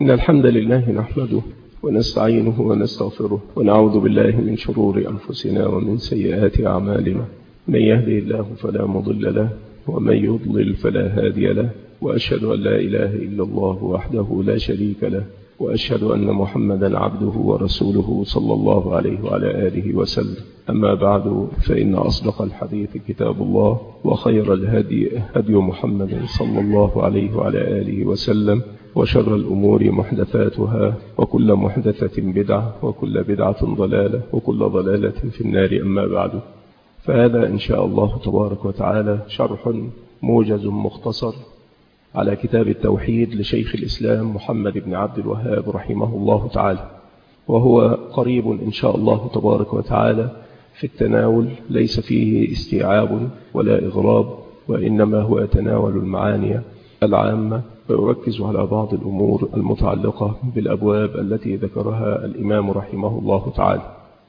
إن الحمد لله نحمده ونستعينه ونستغفره ونعوذ بالله من شرور أنفسنا ومن سيئات أعمالنا. من يهدي الله فلا مضل له ومن يضلل فلا هادي له، وأشهد أن لا إله إلا الله وحده لا شريك له، وأشهد أن محمدا عبده ورسوله صلى الله عليه وعلى آله وسلم. أما بعد، فإن أصدق الحديث كتاب الله، وخير الهدي هدي محمد صلى الله عليه وعلى آله وسلم، وشر الأمور محدثاتها، وكل محدثة بدعة، وكل بدعة ضلالة، وكل ضلالة في النار. أما بعد، فهذا إن شاء الله تبارك وتعالى شرح موجز مختصر على كتاب التوحيد لشيخ الإسلام محمد بن عبد الوهاب رحمه الله تعالى، وهو قريب إن شاء الله تبارك وتعالى في التناول، ليس فيه استيعاب ولا إغراب، وإنما هو يتناول المعاني العامة ويركز على بعض الأمور المتعلقة بالأبواب التي ذكرها الإمام رحمه الله تعالى.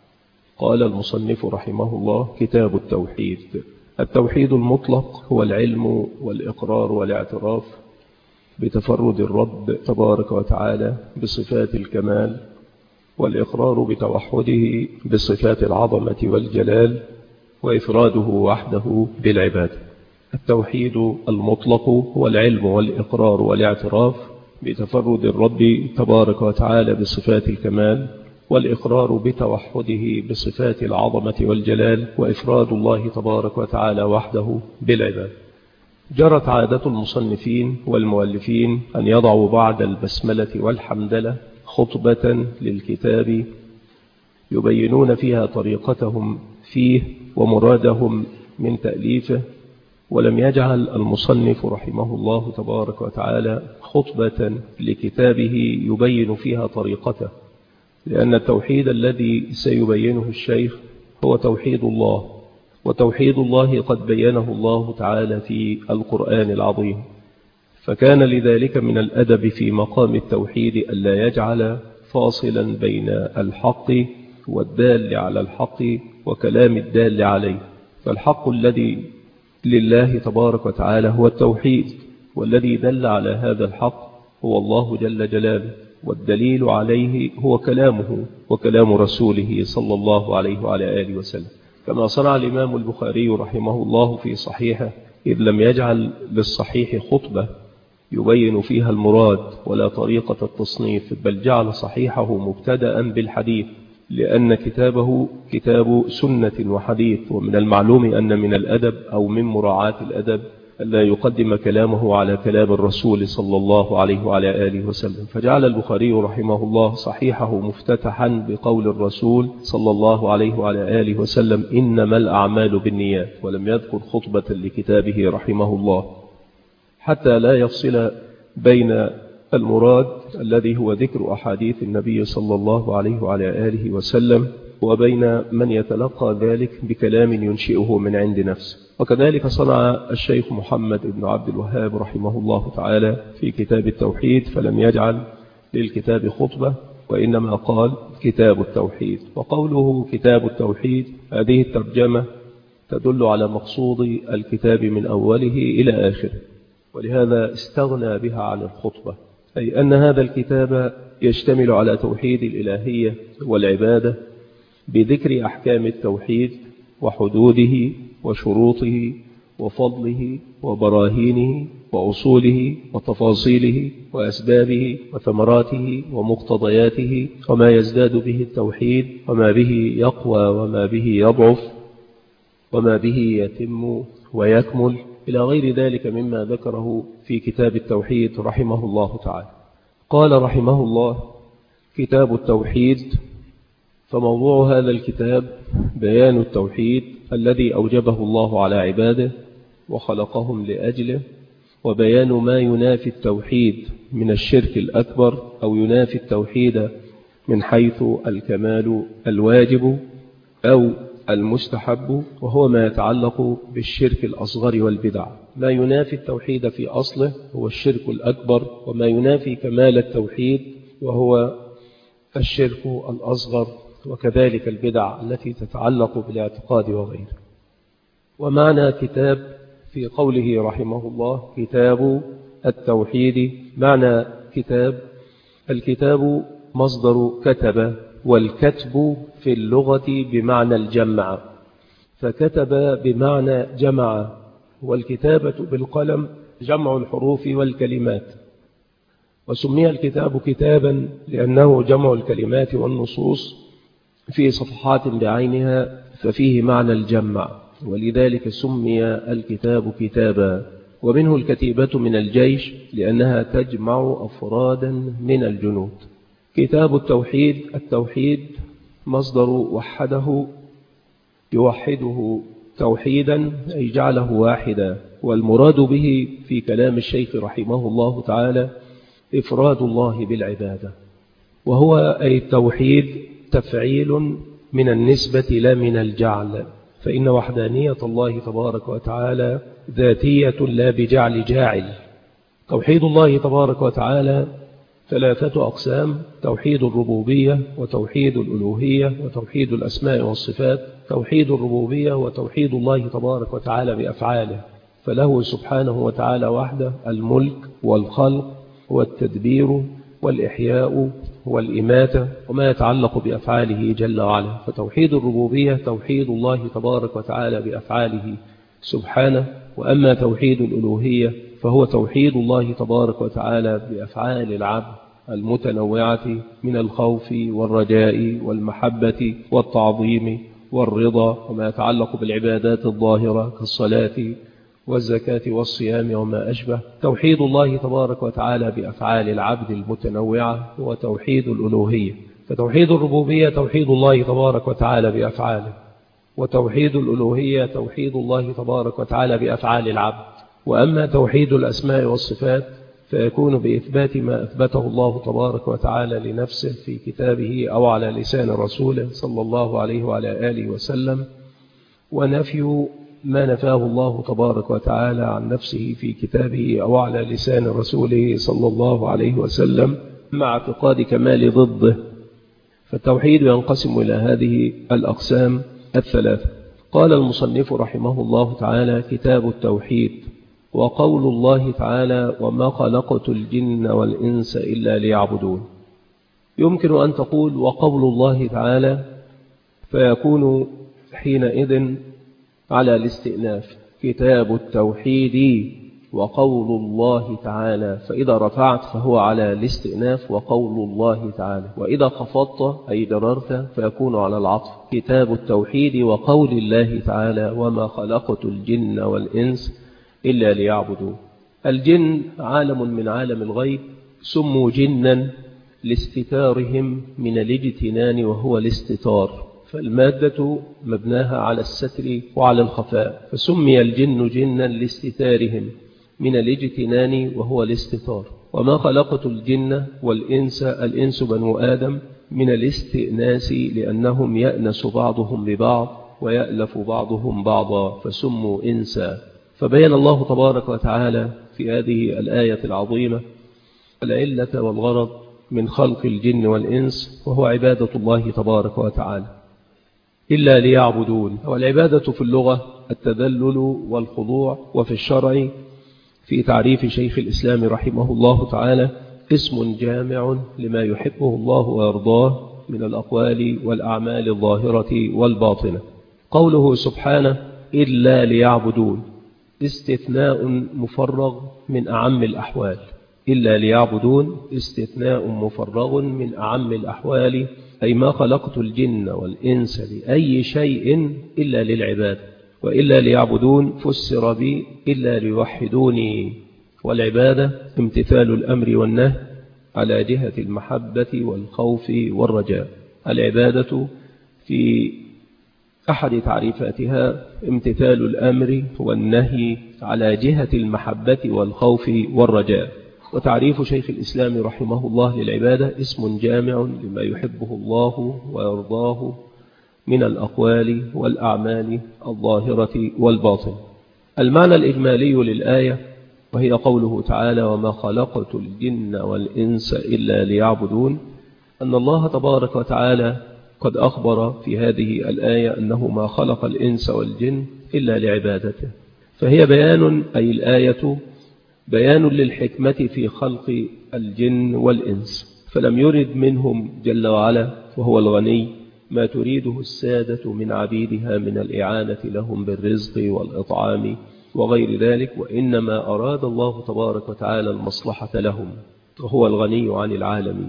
قال المصنف رحمه الله: كتاب التوحيد. التوحيد المطلق هو العلم والإقرار والاعتراف بتفرد الرب تبارك وتعالى بصفات الكمال، والإقرار بتوحده بصفات العظمة والجلال، وإفراده وحده بالعبادة. التوحيد المطلق هو العلم والإقرار والاعتراف بتفرد الرب تبارك وتعالى بصفات الكمال، والإقرار بتوحده بصفات العظمة والجلال، وإفراد الله تبارك وتعالى وحده بالعبادة. جرت عادة المصنفين والمؤلفين أن يضعوا بعد البسملة والحمدلة خطبة للكتاب يبينون فيها طريقتهم فيه ومرادهم من تأليفه، ولم يجعل المصنف رحمه الله تبارك وتعالى خطبة لكتابه يبين فيها طريقته، لأن التوحيد الذي سيبينه الشيخ هو توحيد الله، وتوحيد الله قد بينه الله تعالى في القرآن العظيم، فكان لذلك من الأدب في مقام التوحيد ألا يجعل فاصلا بين الحق والدال على الحق وكلام الدال عليه. فالحق الذي لله تبارك وتعالى هو التوحيد، والذي دل على هذا الحق هو الله جل جلاله، والدليل عليه هو كلامه وكلام رسوله صلى الله عليه وعلى آله وسلم، كما صنع الإمام البخاري رحمه الله في صحيحه، إذ لم يجعل للصحيح خطبة يبين فيها المراد ولا طريقة التصنيف، بل جعل صحيحه مبتدأ بالحديث، لأن كتابه كتاب سنة وحديث، ومن المعلوم أن من الأدب أو من مراعاة الأدب ألا يقدم كلامه على كلام الرسول صلى الله عليه وعلى آله وسلم، فجعل البخاري رحمه الله صحيحه مفتتحا بقول الرسول صلى الله عليه وعلى آله وسلم: إنما الأعمال بالنيات، ولم يذكر خطبة لكتابه رحمه الله، حتى لا يفصل بين المراد الذي هو ذكر أحاديث النبي صلى الله عليه وعلى آله وسلم وبين من يتلقى ذلك بكلام ينشئه من عند نفسه. وكذلك صنع الشيخ محمد بن عبد الوهاب رحمه الله تعالى في كتاب التوحيد، فلم يجعل للكتاب خطبة، وإنما قال كتاب التوحيد. وقوله كتاب التوحيد هذه الترجمة تدل على مقصود الكتاب من أوله إلى آخره، ولهذا استغنى بها عن الخطبة، أي أن هذا الكتاب يشتمل على توحيد الإلهية والعبادة بذكر أحكام التوحيد وحدوده وشروطه وفضله وبراهينه وأصوله وتفاصيله وأسبابه وثمراته ومقتضياته، وما يزداد به التوحيد، وما به يقوى وما به يضعف، وما به يتم ويكمل، إلى غير ذلك مما ذكره في كتاب التوحيد رحمه الله تعالى. قال رحمه الله: كتاب التوحيد. فموضوع هذا الكتاب بيان التوحيد الذي أوجبه الله على عباده وخلقهم لأجله، وبيان ما ينافي التوحيد من الشرك الأكبر، أو ينافي التوحيد من حيث الكمال الواجب أو المستحب، وهو ما يتعلق بالشرك الأصغر والبدع. ما ينافي التوحيد في أصله هو الشرك الأكبر، وما ينافي كمال التوحيد وهو الشرك الأصغر، وكذلك البدع التي تتعلق بالاعتقاد وغيره. ومعنى كتاب في قوله رحمه الله كتاب التوحيد، معنى كتاب الكتاب مصدر كتب، والكتب في اللغة بمعنى الجمع، فكتب بمعنى جمع، والكتابة بالقلم جمع الحروف والكلمات. وسمي الكتاب كتابا لأنه جمع الكلمات والنصوص في صفحات بعينها، ففيه معنى الجمع، ولذلك سمي الكتاب كتابا. ومنه الكتيبة من الجيش لأنها تجمع أفرادا من الجنود. كتاب التوحيد، التوحيد مصدر وحده، يوحده توحيدا أي جعله واحدا، والمراد به في كلام الشيخ رحمه الله تعالى إفراد الله بالعبادة، وهو أي التوحيد تفعيل من النسبة لا من الجعل، فإن وحدانية الله تبارك وتعالى ذاتية لا بجعل جاعل. توحيد الله تبارك وتعالى ثلاثة أقسام: توحيد الربوبية، وتوحيد الألوهية، وتوحيد الأسماء والصفات. توحيد الربوبية وتوحيد الله تبارك وتعالى بأفعاله، فله سبحانه وتعالى وحده الملك والخلق والتدبير والإحياء والإماتة وما يتعلق بأفعاله جل وعلا. فتوحيد الربوبية توحيد الله تبارك وتعالى بأفعاله سبحانه، وأما توحيد الألوهية فهو توحيد الله تبارك وتعالى بأفعال العبد المتنوعة من الخوف والرجاء والمحبة والتعظيم والرضا، وما يتعلق بالعبادات الظاهرة كالصلاة والزكاة والصيام وما أشبه. توحيد الله تبارك وتعالى بأفعال العبد المتنوعة هو توحيد الألوهية. فتوحيد الربوبية توحيد الله تبارك وتعالى بأفعاله، وتوحيد الألوهية توحيد الله تبارك وتعالى بأفعال العبد. وأما توحيد الأسماء والصفات فيكون بإثبات ما أثبته الله تبارك وتعالى لنفسه في كتابه أو على لسان رسوله صلى الله عليه وعلى آله وسلم، ونفي ما نفاه الله تبارك وتعالى عن نفسه في كتابه أو على لسان رسوله صلى الله عليه وسلم، مع اعتقاد كمال ضده. فالتوحيد ينقسم إلى هذه الأقسام الثلاثة. قال المصنف رحمه الله تعالى: كتاب التوحيد. وقول الله تعالى: وما خلقت الجن والإنس إلا ليعبدون. يمكن أن تقول وقول الله تعالى، فيكون حينئذ على الاستئناف: كتاب التوحيد وقول الله تعالى. فإذا رفعت فهو على الاستئناف وقول الله تعالى، وإذا خفضت أي دررت فيكون على العطف: كتاب التوحيد وقول الله تعالى: وما خلقت الجن والإنس إلا ليعبدون. الجن عالم من عالم الغيب، سموا جنا لاستتارهم من الاجتنان وهو الاستتار، فالمادة مبناها على الستر وعلى الخفاء، فسمي الجن جنا لاستتارهم من الاجتنان وهو الاستتار. وما خلقت الجن والإنس، الإنس بنو آدم، من الاستئناس لأنهم يأنس بعضهم ببعض ويألف بعضهم بعضا، فسموا إنسا. فبين الله تبارك وتعالى في هذه الآية العظيمة العلة والغرض من خلق الجن والإنس، وهو عبادة الله تبارك وتعالى. إلا ليعبدون، والعبادة في اللغة التذلل والخضوع، وفي الشرع في تعريف شيخ الإسلام رحمه الله تعالى اسم جامع لما يحبه الله ويرضاه من الأقوال والأعمال الظاهرة والباطنة. قوله سبحانه إلا ليعبدون استثناء مفرغ من أعم الأحوال. إلا ليعبدون استثناء مفرغ من أعم الأحوال، أي ما خلقت الجن والإنس لأي شيء إلا للعباد. وإلا ليعبدون فسر بي إلا ليوحدوني، والعبادة امتثال الأمر والنهي على جهة المحبة والخوف والرجاء. العبادة في أحد تعريفاتها امتثال الأمر والنهي على جهة المحبة والخوف والرجاء. وتعريف شيخ الإسلام رحمه الله للعبادة اسم جامع لما يحبه الله ويرضاه من الأقوال والأعمال الظاهرة والباطن. المعنى الإجمالي للآية وهي قوله تعالى وما خلقت الجن والإنس إلا ليعبدون، أن الله تبارك وتعالى قد أخبر في هذه الآية أنه ما خلق الإنس والجن إلا لعبادته، فهي بيان، أي الآية بيان للحكمة في خلق الجن والإنس. فلم يرد منهم جل وعلا وهو الغني ما تريده السادة من عبيدها من الإعانة لهم بالرزق والإطعام وغير ذلك، وإنما أراد الله تبارك وتعالى المصلحة لهم، وهو الغني عن العالمين.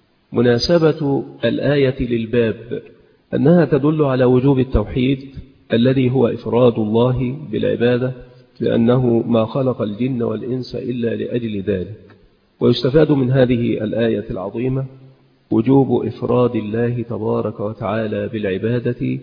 مناسبة الآية للباب أنها تدل على وجوب التوحيد الذي هو إفراد الله بالعبادة، لأنه ما خلق الجن والإنس إلا لأجل ذلك. ويستفاد من هذه الآية العظيمة وجوب إفراد الله تبارك وتعالى بالعبادة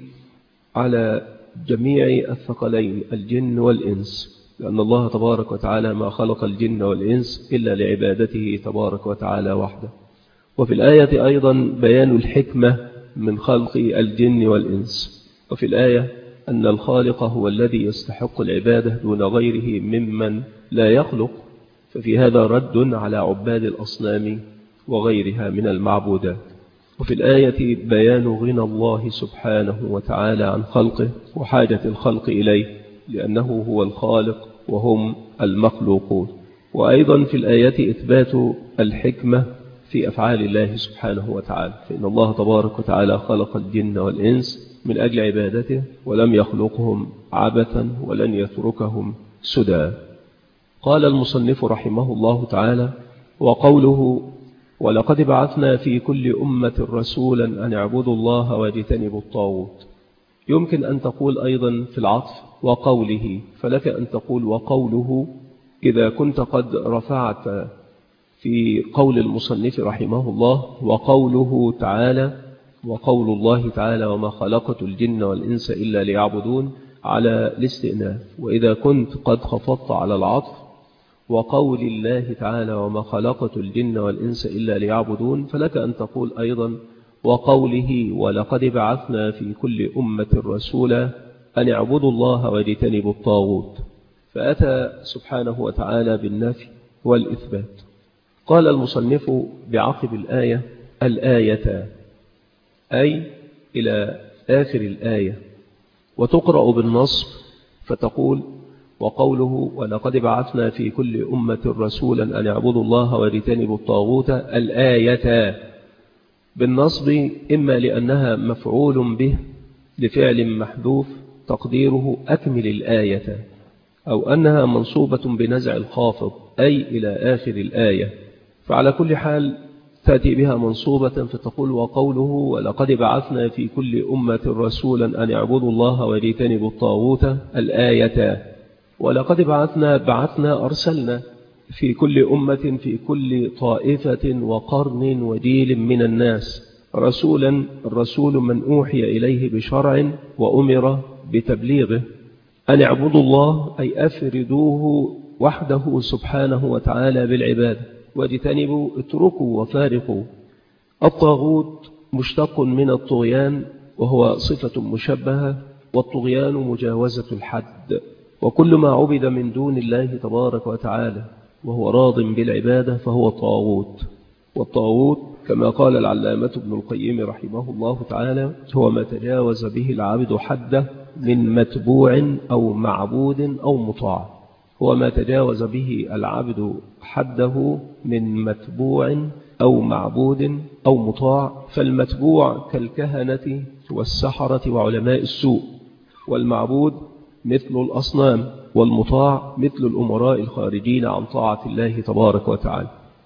على جميع الثقلين الجن والإنس، لأن الله تبارك وتعالى ما خلق الجن والإنس إلا لعبادته تبارك وتعالى وحده. وفي الآية أيضا بيان الحكمة من خلق الجن والإنس، وفي الآية أن الخالق هو الذي يستحق العبادة دون غيره ممن لا يخلق، ففي هذا رد على عباد الأصنام وغيرها من المعبودات. وفي الآية بيان غنى الله سبحانه وتعالى عن خلقه وحاجة الخلق إليه، لأنه هو الخالق وهم المخلوقون. وأيضا في الآية إثبات الحكمة في أفعال الله سبحانه وتعالى، فإن الله تبارك وتعالى خلق الجن والإنس من أجل عبادته، ولم يخلقهم عبثا ولن يتركهم سدى. قال المصنف رحمه الله تعالى: وقوله ولقد بعثنا في كل أمة رسولا أن اعبدوا الله واجتنبوا الطاغوت، يمكن أن تقول أيضا في العطف وقوله، فلك أن تقول وقوله إذا كنت قد رفعت في قول المصنف رحمه الله وقوله تعالى وقول الله تعالى وما خلقت الجن والإنس إلا ليعبدون على الاستئناف. وإذا كنت قد خفضت على العطف وقول الله تعالى وما خلقت الجن والإنس إلا ليعبدون، فلك أن تقول أيضا وقوله ولقد بعثنا في كل أمة رسولا أن اعبدوا الله واجتنبوا الطاغوت، فأتى سبحانه وتعالى بالنفي والإثبات. قال المصنف بعقب الآية أي إلى آخر الآية، وتقرأ بالنصب فتقول وقوله ولقد بعثنا في كل أمة رسولا أن اعبدوا الله واجتنبوا الطاغوت الآية بالنصب، إما لأنها مفعول به لفعل محذوف تقديره أكمل الآية، أو أنها منصوبة بنزع الخافض أي إلى آخر الآية، فعلى كل حال تأتي بها منصوبة فتقول وقوله ولقد بعثنا في كل أمة رسولا أن اعبدوا الله واجتنبوا الطاغوت الآية. ولقد بعثنا أرسلنا في كل أمة في كل طائفة وقرن وجيل من الناس رسولا، الرسول من أوحي إليه بشرع وأمر بتبليغه. أن اعبدوا الله أي أفردوه وحده سبحانه وتعالى بالعبادة، واجتنبوا اتركوا وفارقوا. الطاغوت مشتق من الطغيان وهو صفة مشبهة، والطغيان مجاوزة الحد، وكل ما عبد من دون الله تبارك وتعالى وهو راض بالعبادة فهو طاغوت. والطاغوت كما قال العلامة ابن القيم رحمه الله تعالى هو ما تجاوز به العبد حده من متبوع أو معبود أو مطاع، هو ما تجاوز به العبد حده من متبوع أو معبود أو مطاع. فالمتبوع كالكهنة والسحرة وعلماء السوء، والمعبود مثل الأصنام، والمطاع مثل الأمراء الخارجين عن طاعة الله تبارك وتعالى.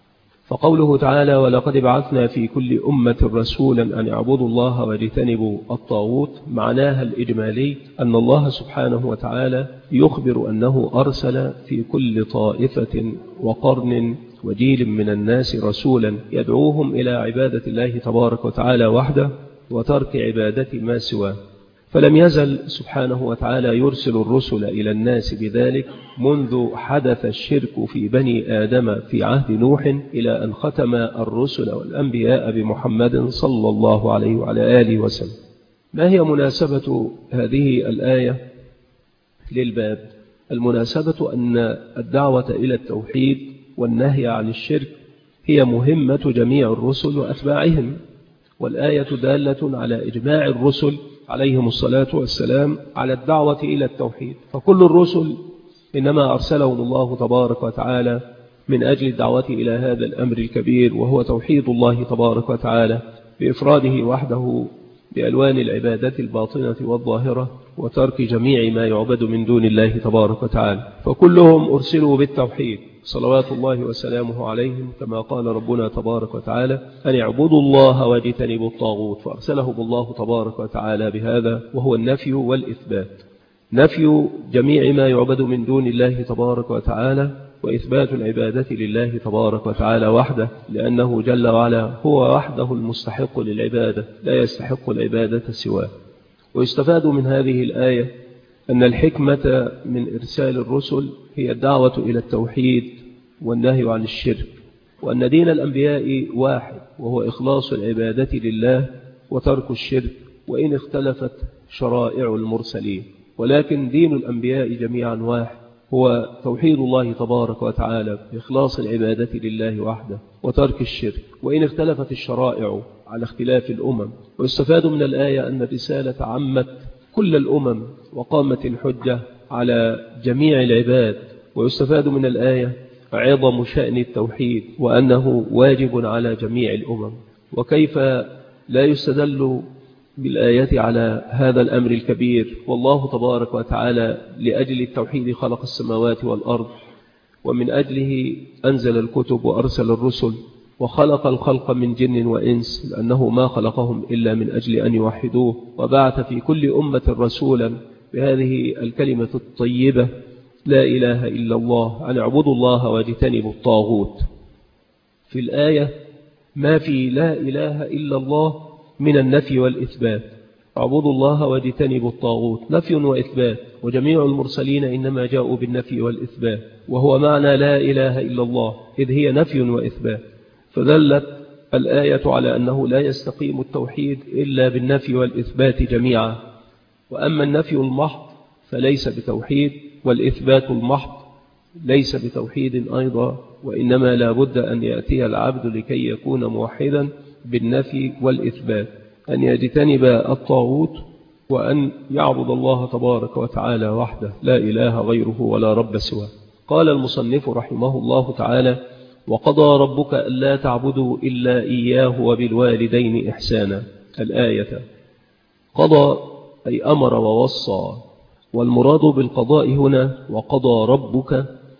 فقوله تعالى ولقد بعثنا في كل أمة رسولا أن اعبدوا الله واجتنبوا الطاغوت معناها الإجمالي أن الله سبحانه وتعالى يخبر أنه أرسل في كل طائفة وقرن وجيل من الناس رسولا يدعوهم إلى عبادة الله تبارك وتعالى وحده وترك عبادة ما سواه. فلم يزل سبحانه وتعالى يرسل الرسل إلى الناس بذلك منذ حدث الشرك في بني آدم في عهد نوح إلى أن ختم الرسل والأنبياء بمحمد صلى الله عليه وعلى آله وسلم. ما هي مناسبة هذه الآية للباب؟ المناسبة أن الدعوة إلى التوحيد والنهي عن الشرك هي مهمة جميع الرسل وأتباعهم، والآية دالة على إجماع الرسل عليهم الصلاة والسلام على الدعوة إلى التوحيد، فكل الرسل إنما أرسلهم الله تبارك وتعالى من أجل الدعوة إلى هذا الأمر الكبير، وهو توحيد الله تبارك وتعالى بإفراده وحده بألوان العبادة الباطنة والظاهرة، وترك جميع ما يعبد من دون الله تبارك وتعالى. فكلهم أرسلوا بالتوحيد صلوات الله وسلامه عليهم، كما قال ربنا تبارك وتعالى أن اعبدوا الله واجتنبوا الطاغوت، فأرسلهم الله تبارك وتعالى بهذا، وهو النفي والإثبات. نفي جميع ما يعبد من دون الله تبارك وتعالى، وإثبات العبادة لله تبارك وتعالى وحده، لأنه جل وعلا هو وحده المستحق للعبادة، لا يستحق العبادة سواه. ويستفاد من هذه الآية أن الحكمة من إرسال الرسل هي الدعوة إلى التوحيد والنهي عن الشرك، وأن دين الأنبياء واحد، وهو إخلاص العبادة لله وترك الشرك، وإن اختلفت شرائع المرسلين، ولكن دين الأنبياء جميعا واحد، هو توحيد الله تبارك وتعالى بإخلاص العبادة لله وحده وترك الشرك، وإن اختلفت الشرائع على اختلاف الأمم. ويستفاد من الآية أن الرسالة عمت كل الأمم وقامت الحجة على جميع العباد. ويستفاد من الآية عظم شأن التوحيد، وأنه واجب على جميع الأمم. وكيف لا يستدل بالآيات على هذا الأمر الكبير، والله تبارك وتعالى لأجل التوحيد خلق السماوات والأرض، ومن أجله أنزل الكتب وأرسل الرسل، وخلق الخلق من جن وإنس، لأنه ما خلقهم إلا من أجل أن يوحدوه، وبعث في كل أمة رسولا بهذه الكلمة الطيبة لا إله إلا الله، أن اعبدوا الله واجتنبوا الطاغوت. في الآية ما في لا إله إلا الله من النفي والإثبات، اعبدوا الله واجتنبوا الطاغوت نفي وإثبات، وجميع المرسلين إنما جاءوا بالنفي والإثبات، وهو معنى لا إله إلا الله، إذ هي نفي وإثبات. فدلت الآية على أنه لا يستقيم التوحيد إلا بالنفي والإثبات جميعا. وأما النفي المحض فليس بتوحيد، والإثبات المحض ليس بتوحيد أيضا، وإنما لا بد أن يأتي العبد لكي يكون موحدا بالنفي والإثبات، أن يجتنب الطاغوت، وأن يعبد الله تبارك وتعالى وحده لا إله غيره ولا رب سواه. قال المصنف رحمه الله تعالى: وقضى ربك ألا تعبدوا إلا إياه وبالوالدين إحسانا. الآية قضى أي أمر ووصى، والمراد بالقضاء هنا وقضى ربك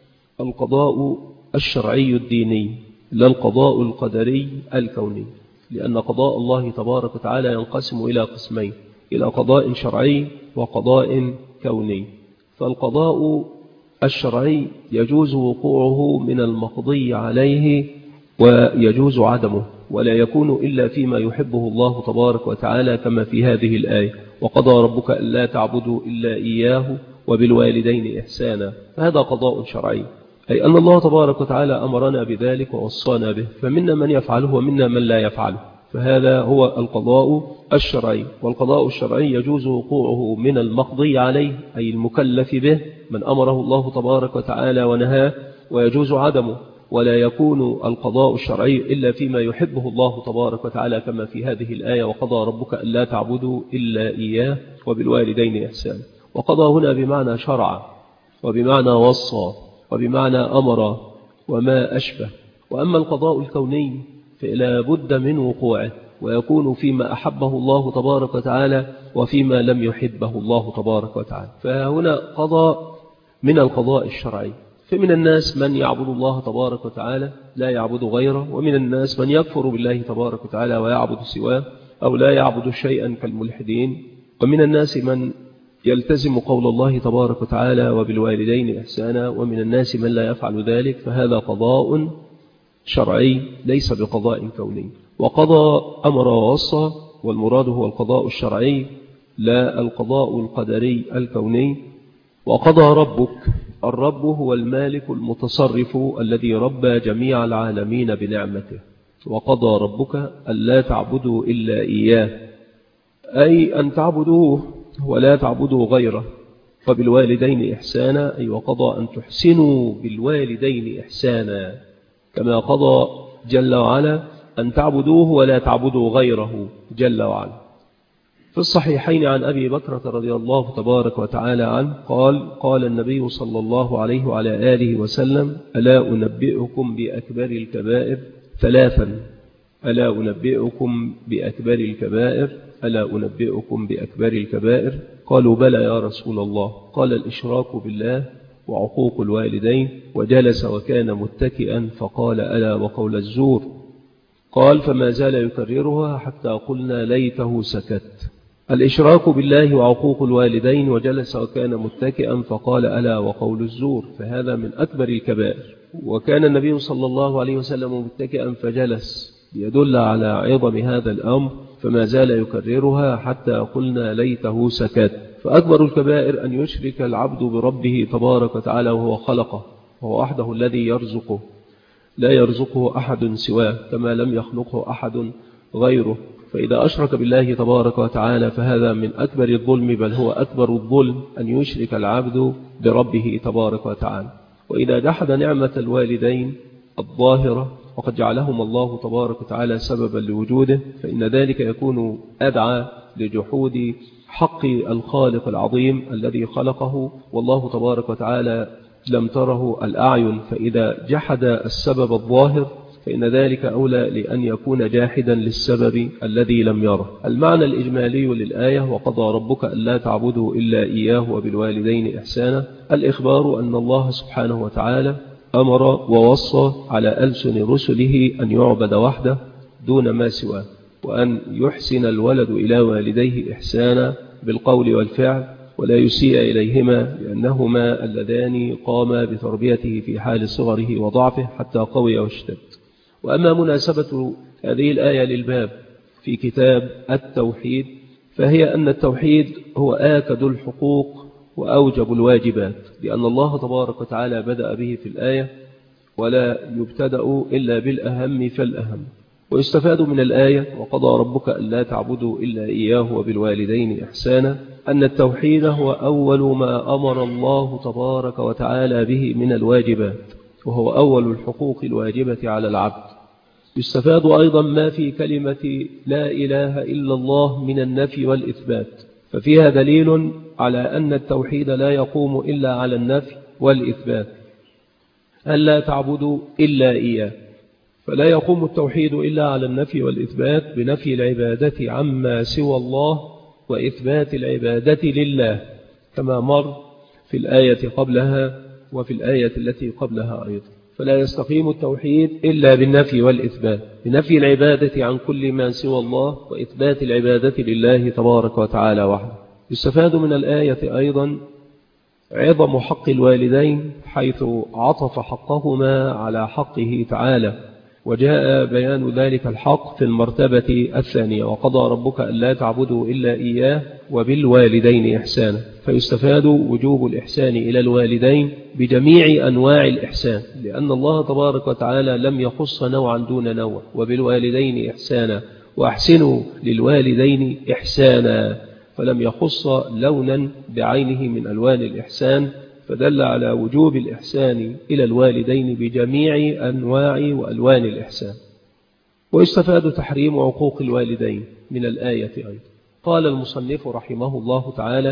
القضاء الشرعي الديني، لا القضاء القدري الكوني، لأن قضاء الله تبارك وتعالى ينقسم إلى قسمين: إلى قضاء شرعي وقضاء كوني. فالقضاء الشرعي يجوز وقوعه من المقضي عليه ويجوز عدمه، ولا يكون إلا فيما يحبه الله تبارك وتعالى، كما في هذه الآية: وقضى ربك ألا تعبدوا إلا إياه وبالوالدين إحسانا. فهذا قضاء شرعي، أي أن الله تبارك وتعالى أمرنا بذلك ووصانا به، فمنا من يفعله ومنا من لا يفعله، فهذا هو القضاء الشرعي. والقضاء الشرعي يجوز وقوعه من المقضي عليه أي المكلف به، من أمره الله تبارك وتعالى ونهاه، ويجوز عدمه، ولا يكون القضاء الشرعي إلا فيما يحبه الله تبارك وتعالى، كما في هذه الآية: وقضى ربك ألا تعبدوا إلا إياه وبالوالدين إحسانا. وقضى هنا بمعنى شرع، وبمعنى وصى، وبمعنى أمر، وما أشبه. وأما القضاء الكوني فلا بد من وقوعه، ويكون فيما أحبه الله تبارك وتعالى وفيما لم يحبه الله تبارك وتعالى. فهنا قضى من القضاء الشرعي. فمن الناس من يعبد الله تبارك وتعالى لا يعبد غيره، ومن الناس من يكفر بالله تبارك وتعالى ويعبد سواه، أو لا يعبد شيئا كالملحدين. ومن الناس من يلتزم قول الله تبارك وتعالى وبالوالدين إحسانا، ومن الناس من لا يفعل ذلك، فهذا قضاء شرعي ليس بقضاء كوني. وقضى أمر ووصى، والمراد هو القضاء الشرعي لا القضاء القدري الكوني. وقضى ربك، الرب هو المالك المتصرف الذي ربى جميع العالمين بنعمته. وقضى ربك ألا تعبدوا إلا إياه، أي أن تعبدوه ولا تعبدوا غيره. وبالوالدين إحسانا، أي وقضى أن تحسنوا بالوالدين إحسانا، كما قضى جل وعلا أن تعبدوه ولا تعبدوا غيره جل وعلا. في الصحيحين عن أبي بكرة رضي الله تبارك وتعالى عنه قال النبي صلى الله عليه وعلى آله وسلم: ألا أنبئكم بأكبر الكبائر ثلاثا، ألا أنبئكم بأكبر الكبائر، ألا أنبئكم بأكبر الكبائر؟ قالوا: بلى يا رسول الله. قال: الإشراك بالله وعقوق الوالدين. وجلس وكان متكئا فقال: ألا وقول الزور. قال: فما زال يكررها حتى قلنا ليته سكت. الإشراك بالله وعقوق الوالدين، وجلس وكان متكئا فقال: ألا وقول الزور. فهذا من أكبر الكبائر. وكان النبي صلى الله عليه وسلم متكئا فجلس، يدل على عظم هذا الأمر، فما زال يكررها حتى قلنا ليته سكت. فأكبر الكبائر أن يشرك العبد بربه تبارك وتعالى وهو خلقه، وهو وحده الذي يرزقه، لا يرزقه أحد سواه، كما لم يخلقه أحد غيره. فإذا أشرك بالله تبارك وتعالى فهذا من أكبر الظلم، بل هو أكبر الظلم أن يشرك العبد بربه تبارك وتعالى. وإذا جحد نعمة الوالدين الظاهرة وقد جعلهم الله تبارك وتعالى سببا لوجوده، فإن ذلك يكون أدعى لجحود حق الخالق العظيم الذي خلقه، والله تبارك وتعالى لم تره الأعين. فإذا جحد السبب الظاهر فإن ذلك أولى لأن يكون جاحدا للسبب الذي لم يره. المعنى الإجمالي للآية: وقضى ربك ألا تعبدوا إلا إياه وبالوالدين إحسانا. الإخبار أن الله سبحانه وتعالى أمر ووصى على ألسن رسله أن يعبد وحده دون ما سواه، وأن يحسن الولد إلى والديه إحسانا بالقول والفعل، ولا يسيء إليهما، لأنهما اللذان قاما بتربيته في حال صغره وضعفه حتى قوي واشتد. وأما مناسبة هذه الآية للباب في كتاب التوحيد، فهي أن التوحيد هو آكد الحقوق وأوجب الواجبات، لأن الله تبارك وتعالى بدأ به في الآية، ولا يبتدأ إلا بالأهم فالأهم. ويستفاد من الآية: وقضى ربك ألا تعبدوا إلا إياه وبالوالدين إحسانا، أن التوحيد هو أول ما أمر الله تبارك وتعالى به من الواجبات، وهو أول الحقوق الواجبة على العبد. يستفاد أيضا ما في كلمة لا إله إلا الله من النفي والإثبات، ففيها دليل على أن التوحيد لا يقوم إلا على النفي والإثبات، ألا تعبدوا إلا إياه. فلا يقوم التوحيد إلا على النفي والإثبات، بنفي العبادة عما سوى الله وإثبات العبادة لله، كما مر في الآية قبلها وفي الآية التي قبلها أيضا. فلا يستقيم التوحيد إلا بالنفي والإثبات، بنفي العبادة عن كل ما سوى الله وإثبات العبادة لله تبارك وتعالى وحده. يستفاد من الآية أيضا عظم حق الوالدين، حيث عطف حقهما على حقه تعالى، وجاء بيان ذلك الحق في المرتبة الثانية: وقضى ربك ألا تعبدوا إلا إياه وبالوالدين إحسانا. فيستفاد وجوب الإحسان إلى الوالدين بجميع أنواع الإحسان، لأن الله تبارك وتعالى لم يخص نوعا دون نوع: وبالوالدين إحسانا، وأحسنوا للوالدين إحسانا، فلم يخص لونا بعينه من ألوان الإحسان، فدل على وجوب الإحسان إلى الوالدين بجميع أنواع وألوان الإحسان. ويستفاد تحريم عقوق الوالدين من الآية أيضا. قال المصنف رحمه الله تعالى: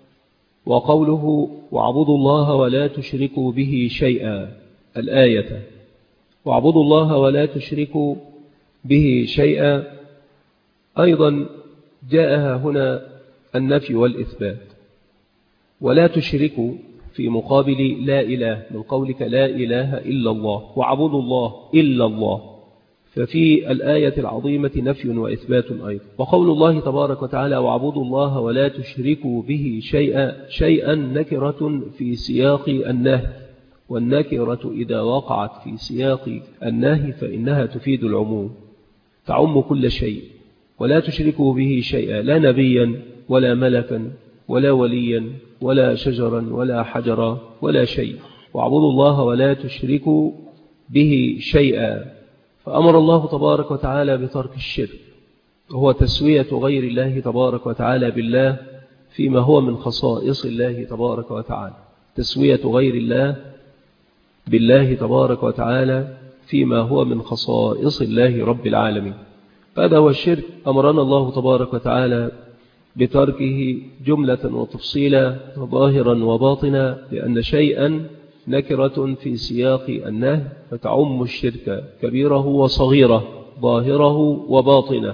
وقوله واعبدوا الله ولا تشركوا به شيئا، الآية واعبدوا الله ولا تشركوا به شيئا أيضا جاءها هنا النفي والإثبات. ولا تشركوا في مقابل لا إله، من قولك لا إله إلا الله، واعبدوا الله إلا الله، ففي الآية العظيمة نفي وإثبات أيضا. وقول الله تبارك وتعالى واعبدوا الله ولا تشركوا به شيئا نكرة في سياق النهي، والنكرة إذا وقعت في سياق النهي فإنها تفيد العموم، تعم كل شيء. ولا تشركوا به شيئا، لا نبيا ولا ملكا ولا وليا ولا شجرا ولا حجرا ولا شيء. واعبدوا الله ولا تشركوا به شيئا، فأمر الله تبارك وتعالى بترك الشرك، وهو تسوية غير الله تبارك وتعالى بالله فيما هو من خصائص الله تبارك وتعالى، تسوية غير الله بالله تبارك وتعالى فيما هو من خصائص الله رب العالمين. هذا هو الشرك. أمرنا الله تبارك وتعالى بتركه جملة وتفصيلا ظاهرا وباطنا، لأن شيئا نكرة في سياق النهي فتعم الشرك كبيره وصغيره، ظاهره وباطنه،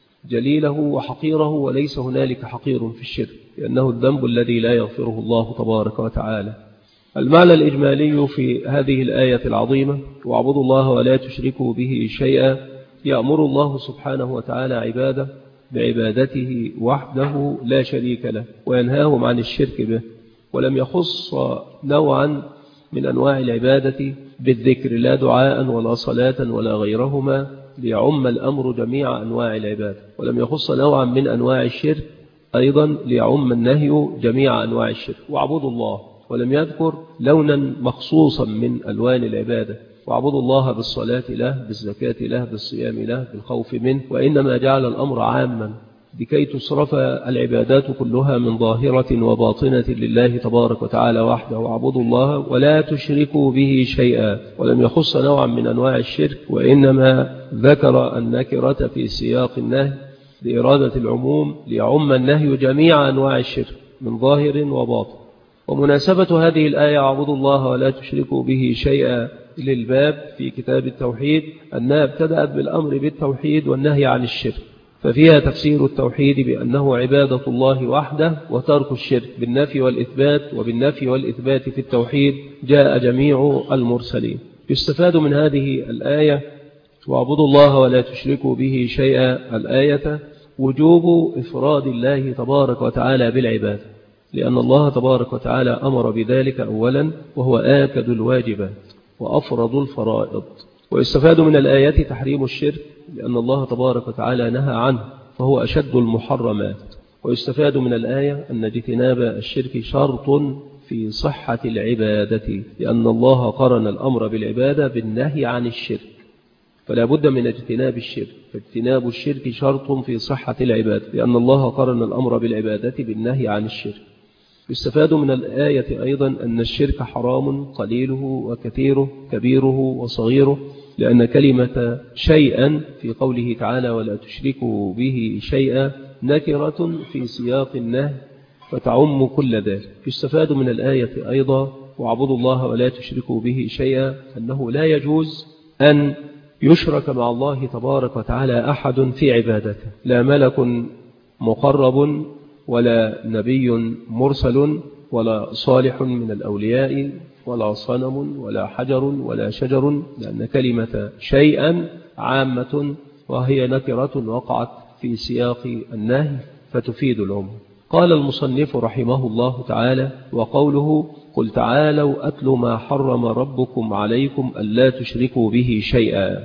جليله وحقيره، وليس هنالك حقير في الشرك، لأنه الذنب الذي لا يغفره الله تبارك وتعالى. المعنى الإجمالي في هذه الآية العظيمة: واعبدوا الله ولا تشركوا به شيئا، يأمر الله سبحانه وتعالى عباده بعبادته وحده لا شريك له، وينهاهم عن الشرك به، ولم يخص نوعا من أنواع العبادة بالذكر، لا دعاء ولا صلاة ولا غيرهما، ليعم الأمر جميع أنواع العبادة. ولم يخص نوعا من أنواع الشرك أيضا، ليعم النهي جميع أنواع الشرك. واعبدوا الله، ولم يذكر لونا مخصوصا من ألوان العبادة: واعبدوا الله بالصلاة له، بالزكاة له، بالصيام له، بالخوف منه، وإنما جعل الأمر عاما لكي تصرف العبادات كلها من ظاهرة وباطنة لله تبارك وتعالى وحده. واعبدوا الله ولا تشركوا به شيئا، ولم يخص نوعا من أنواع الشرك، وإنما ذكر النكرة في سياق النهي لإرادة العموم، ليعم النهي جميع أنواع الشرك من ظاهر وباطن. ومناسبة هذه الآية اعبدوا الله ولا تشركوا به شيئا للباب في كتاب التوحيد أنها ابتدأت بالأمر بالتوحيد والنهي عن الشرك، ففيها تفسير التوحيد بأنه عبادة الله وحده، وترك الشرك بالنفي والإثبات، وبالنفي والإثبات في التوحيد جاء جميع المرسلين. يستفاد من هذه الآية واعبدوا الله ولا تشركوا به شيئا الآية وجوب إفراد الله تبارك وتعالى بالعبادة، لأن الله تبارك وتعالى أمر بذلك أولا، وهو آكد الواجبات وأفرض الفرائض. ويستفاد من الآيات تحريم الشرك، لأن الله تبارك وتعالى نهى عنه فهو أشد المحرمات. ويستفاد من الآية أن اجتناب الشرك شرط في صحة العبادة، لأن الله قرن الأمر بالعبادة بالنهي عن الشرك، فلا بد من اجتناب الشرك، فاجتناب الشرك شرط في صحة العبادة، لأن الله قرن الأمر بالعبادة بالنهي عن الشرك. يستفاد من الآية أيضا أن الشرك حرام قليله وكثيره، كبيره وصغيره، لأن كلمة شيئا في قوله تعالى ولا تشركوا به شيئا نكرة في سياق النهي فتعم كل ذلك. يستفاد من الآية أيضا واعبدوا الله ولا تشركوا به شيئا أنه لا يجوز أن يشرك مع الله تبارك وتعالى أحد في عبادته، لا ملك مقرب ولا نبي مرسل ولا صالح من الأولياء ولا صنم ولا حجر ولا شجر، لأن كلمة شيئا عامة وهي نكرة وقعت في سياق النهي فتفيد العموم. قال المصنف رحمه الله تعالى: وقوله قل تعالوا أتل ما حرم ربكم عليكم ألا تشركوا به شيئا،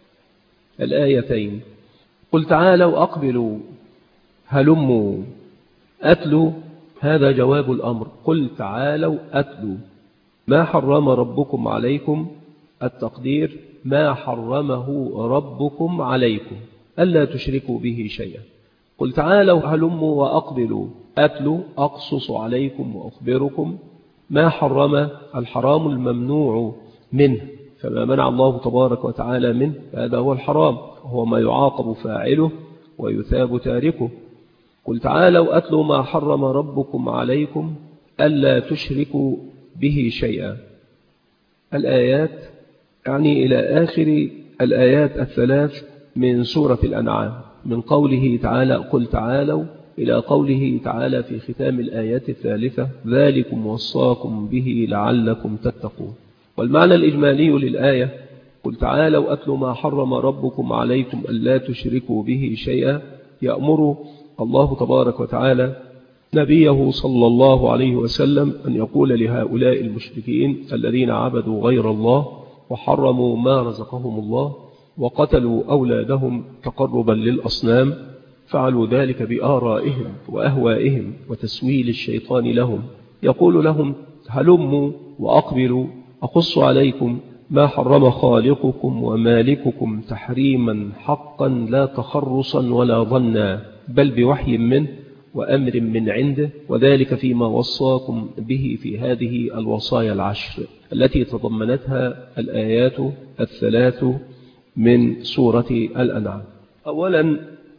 الآيتين: قل تعالوا أقبلوا هلموا، أتلوا هذا جواب الأمر، قل تعالوا أتلوا ما حرم ربكم عليكم، التقدير ما حرمه ربكم عليكم ألا تشركوا به شيئا. قل تعالوا هلموا وأقبلوا، أتلوا أقصص عليكم وأخبركم ما حرم، الحرام الممنوع منه، فما منع الله تبارك وتعالى منه هذا هو الحرام، وهو ما يعاقب فاعله ويثاب تاركه. قل تعالوا أتلوا ما حرم ربكم عليكم ألا تشركوا به شيئا، الآيات يعني إلى آخر الآيات الثلاث من سورة الأنعام، من قوله تعالى قل تعالوا إلى قوله تعالى في ختام الآيات الثالثة ذلكم وصاكم به لعلكم تتقون. والمعنى الإجمالي للآية قل تعالوا أتلوا ما حرم ربكم عليكم ألا تشركوا به شيئا، يأمر الله تبارك وتعالى نبيه صلى الله عليه وسلم أن يقول لهؤلاء المشركين الذين عبدوا غير الله وحرموا ما رزقهم الله وقتلوا أولادهم تقربا للأصنام، فعلوا ذلك بآرائهم وأهوائهم وتسويل الشيطان لهم، يقول لهم هلموا وأقبلوا أقص عليكم ما حرم خالقكم ومالككم تحريما حقا لا تخرصا ولا ظنا، بل بوحي منه وأمر من عنده، وذلك فيما وصاكم به في هذه الوصايا العشر التي تضمنتها الآيات الثلاث من سورة الأنعام. أولا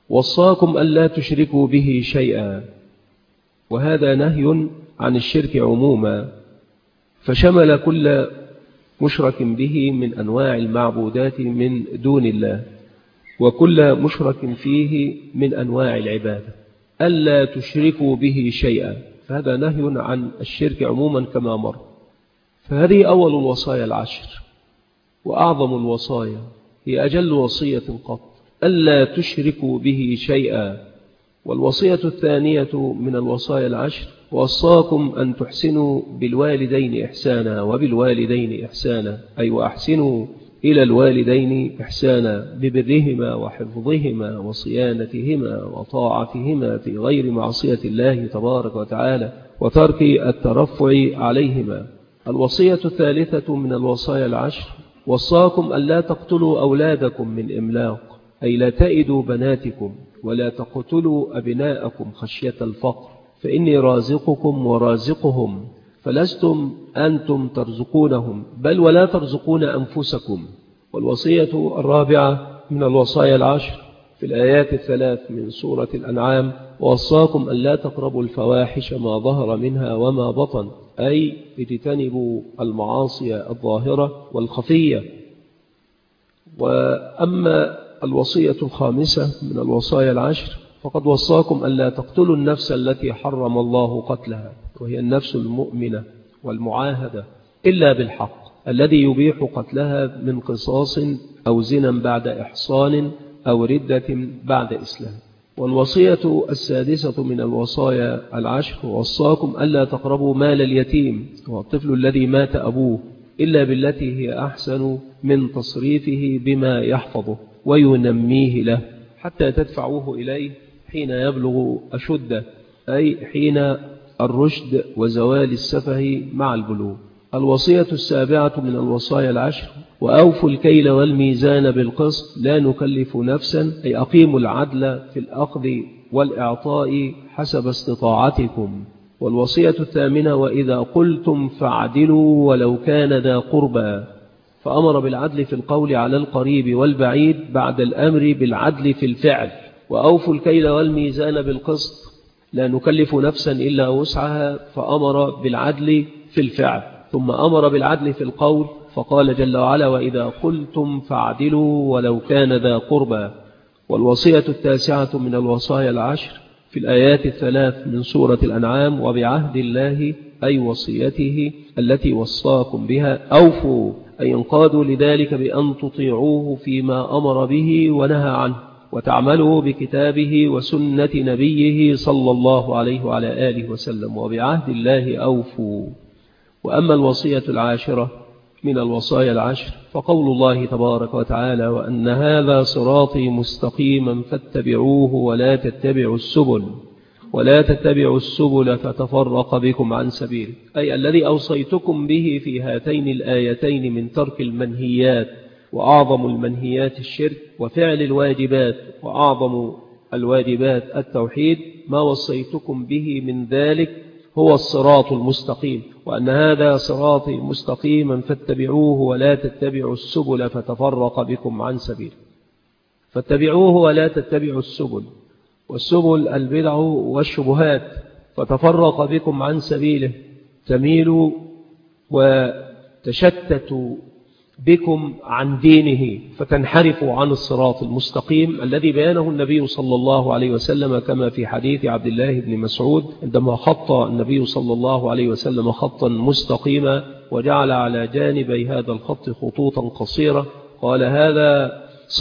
وصاكم ألا تشركوا به شيئا، وهذا نهي عن الشرك عموما، فشمل كل مشرك به من أنواع المعبودات من دون الله، وكل مشرك فيه من أنواع العبادة. ألا تشركوا به شيئا، فهذا نهي عن الشرك عموما كما مر. فهذه أول الوصايا العشر وأعظم الوصايا، هي أجل وصية قط، ألا تشركوا به شيئا. والوصية الثانية من الوصايا العشر: وصاكم أن تحسنوا بالوالدين إحسانا وبالوالدين إحسانا، أي وأحسنوا إلى الوالدين إحسانا ببرهما وحفظهما وصيانتهما وطاعتهما في غير معصية الله تبارك وتعالى وترك الترفع عليهما. الوصية الثالثة من الوصايا العشر: وصاكم ألا تقتلوا أولادكم من إملاق، أي لا تئدوا بناتكم ولا تقتلوا أبناءكم خشية الفقر، فإني رازقكم ورازقهم، فلستم أنتم ترزقونهم بل ولا ترزقون أنفسكم. والوصية الرابعة من الوصايا العشر في الآيات الثلاث من سورة الأنعام: ووصاكم ألا تقربوا الفواحش ما ظهر منها وما بطن، أي اجتنبوا المعاصي الظاهرة والخفية. وأما الوصية الخامسة من الوصايا العشر: فقد وصاكم ألا تقتلوا النفس التي حرم الله قتلها، وهي النفس المؤمنة والمعاهدة، إلا بالحق، الذي يبيح قتلها من قصاص أو زنا بعد إحصان أو ردة بعد إسلام. والوصية السادسة من الوصايا العشر: وصاكم ألا تقربوا مال اليتيم والطفل الذي مات أبوه إلا بالتي هي أحسن من تصريفه بما يحفظه وينميه له حتى تدفعوه إليه حين يبلغ أشده، أي حين الرشد وزوال السفه مع البلوغ. الوصية السابعة من الوصايا العشر: وأوفوا الكيل والميزان بالقسط لا نكلف نفسا، أي أقيموا العدل في الأخذ والإعطاء حسب استطاعتكم. والوصية الثامنة: وإذا قلتم فاعدلوا ولو كان ذا قربى، فأمر بالعدل في القول على القريب والبعيد بعد الأمر بالعدل في الفعل. وأوفوا الكيل والميزان بالقسط لا نكلف نفسا إلا وسعها، فأمر بالعدل في الفعل، ثم أمر بالعدل في القول فقال جل وعلا: وإذا قلتم فاعدلوا ولو كان ذا قربى. والوصية التاسعة من الوصايا العشر في الآيات الثلاث من سورة الأنعام: وبعهد الله، أي وصيته التي وصاكم بها، أوفوا، أي انقادوا لذلك بأن تطيعوه فيما أمر به ونهى عنه، وتعملوا بكتابه وسنة نبيه صلى الله عليه وعلى آله وسلم، وبعهد الله أوفوا. وأما الوصية العاشرة من الوصايا العشر فقول الله تبارك وتعالى: وأن هذا صراطي مستقيما فاتبعوه ولا تتبعوا السبل فتفرق بكم عن سبيله، أي الذي أوصيتكم به في هاتين الآيتين من ترك المنهيات، وأعظم المنهيات الشرك، وفعل الواجبات، وأعظم الواجبات التوحيد. ما وصيتكم به من ذلك هو الصراط المستقيم، وأن هذا صراطي مستقيما فاتبعوه ولا تتبعوا السبل فتفرق بكم عن سبيله. فاتبعوه ولا تتبعوا السبل، والسبل البدع والشبهات، فتفرق بكم عن سبيله، تميلوا وتشتتوا بكم عن دينه، فتنحرفوا عن الصراط المستقيم الذي بيانه النبي صلى الله عليه وسلم، كما في حديث عبد الله بن مسعود عندما خط النبي صلى الله عليه وسلم خطا مستقيما وجعل على جانبي هذا الخط خطوطا قصيرة، قال: هذا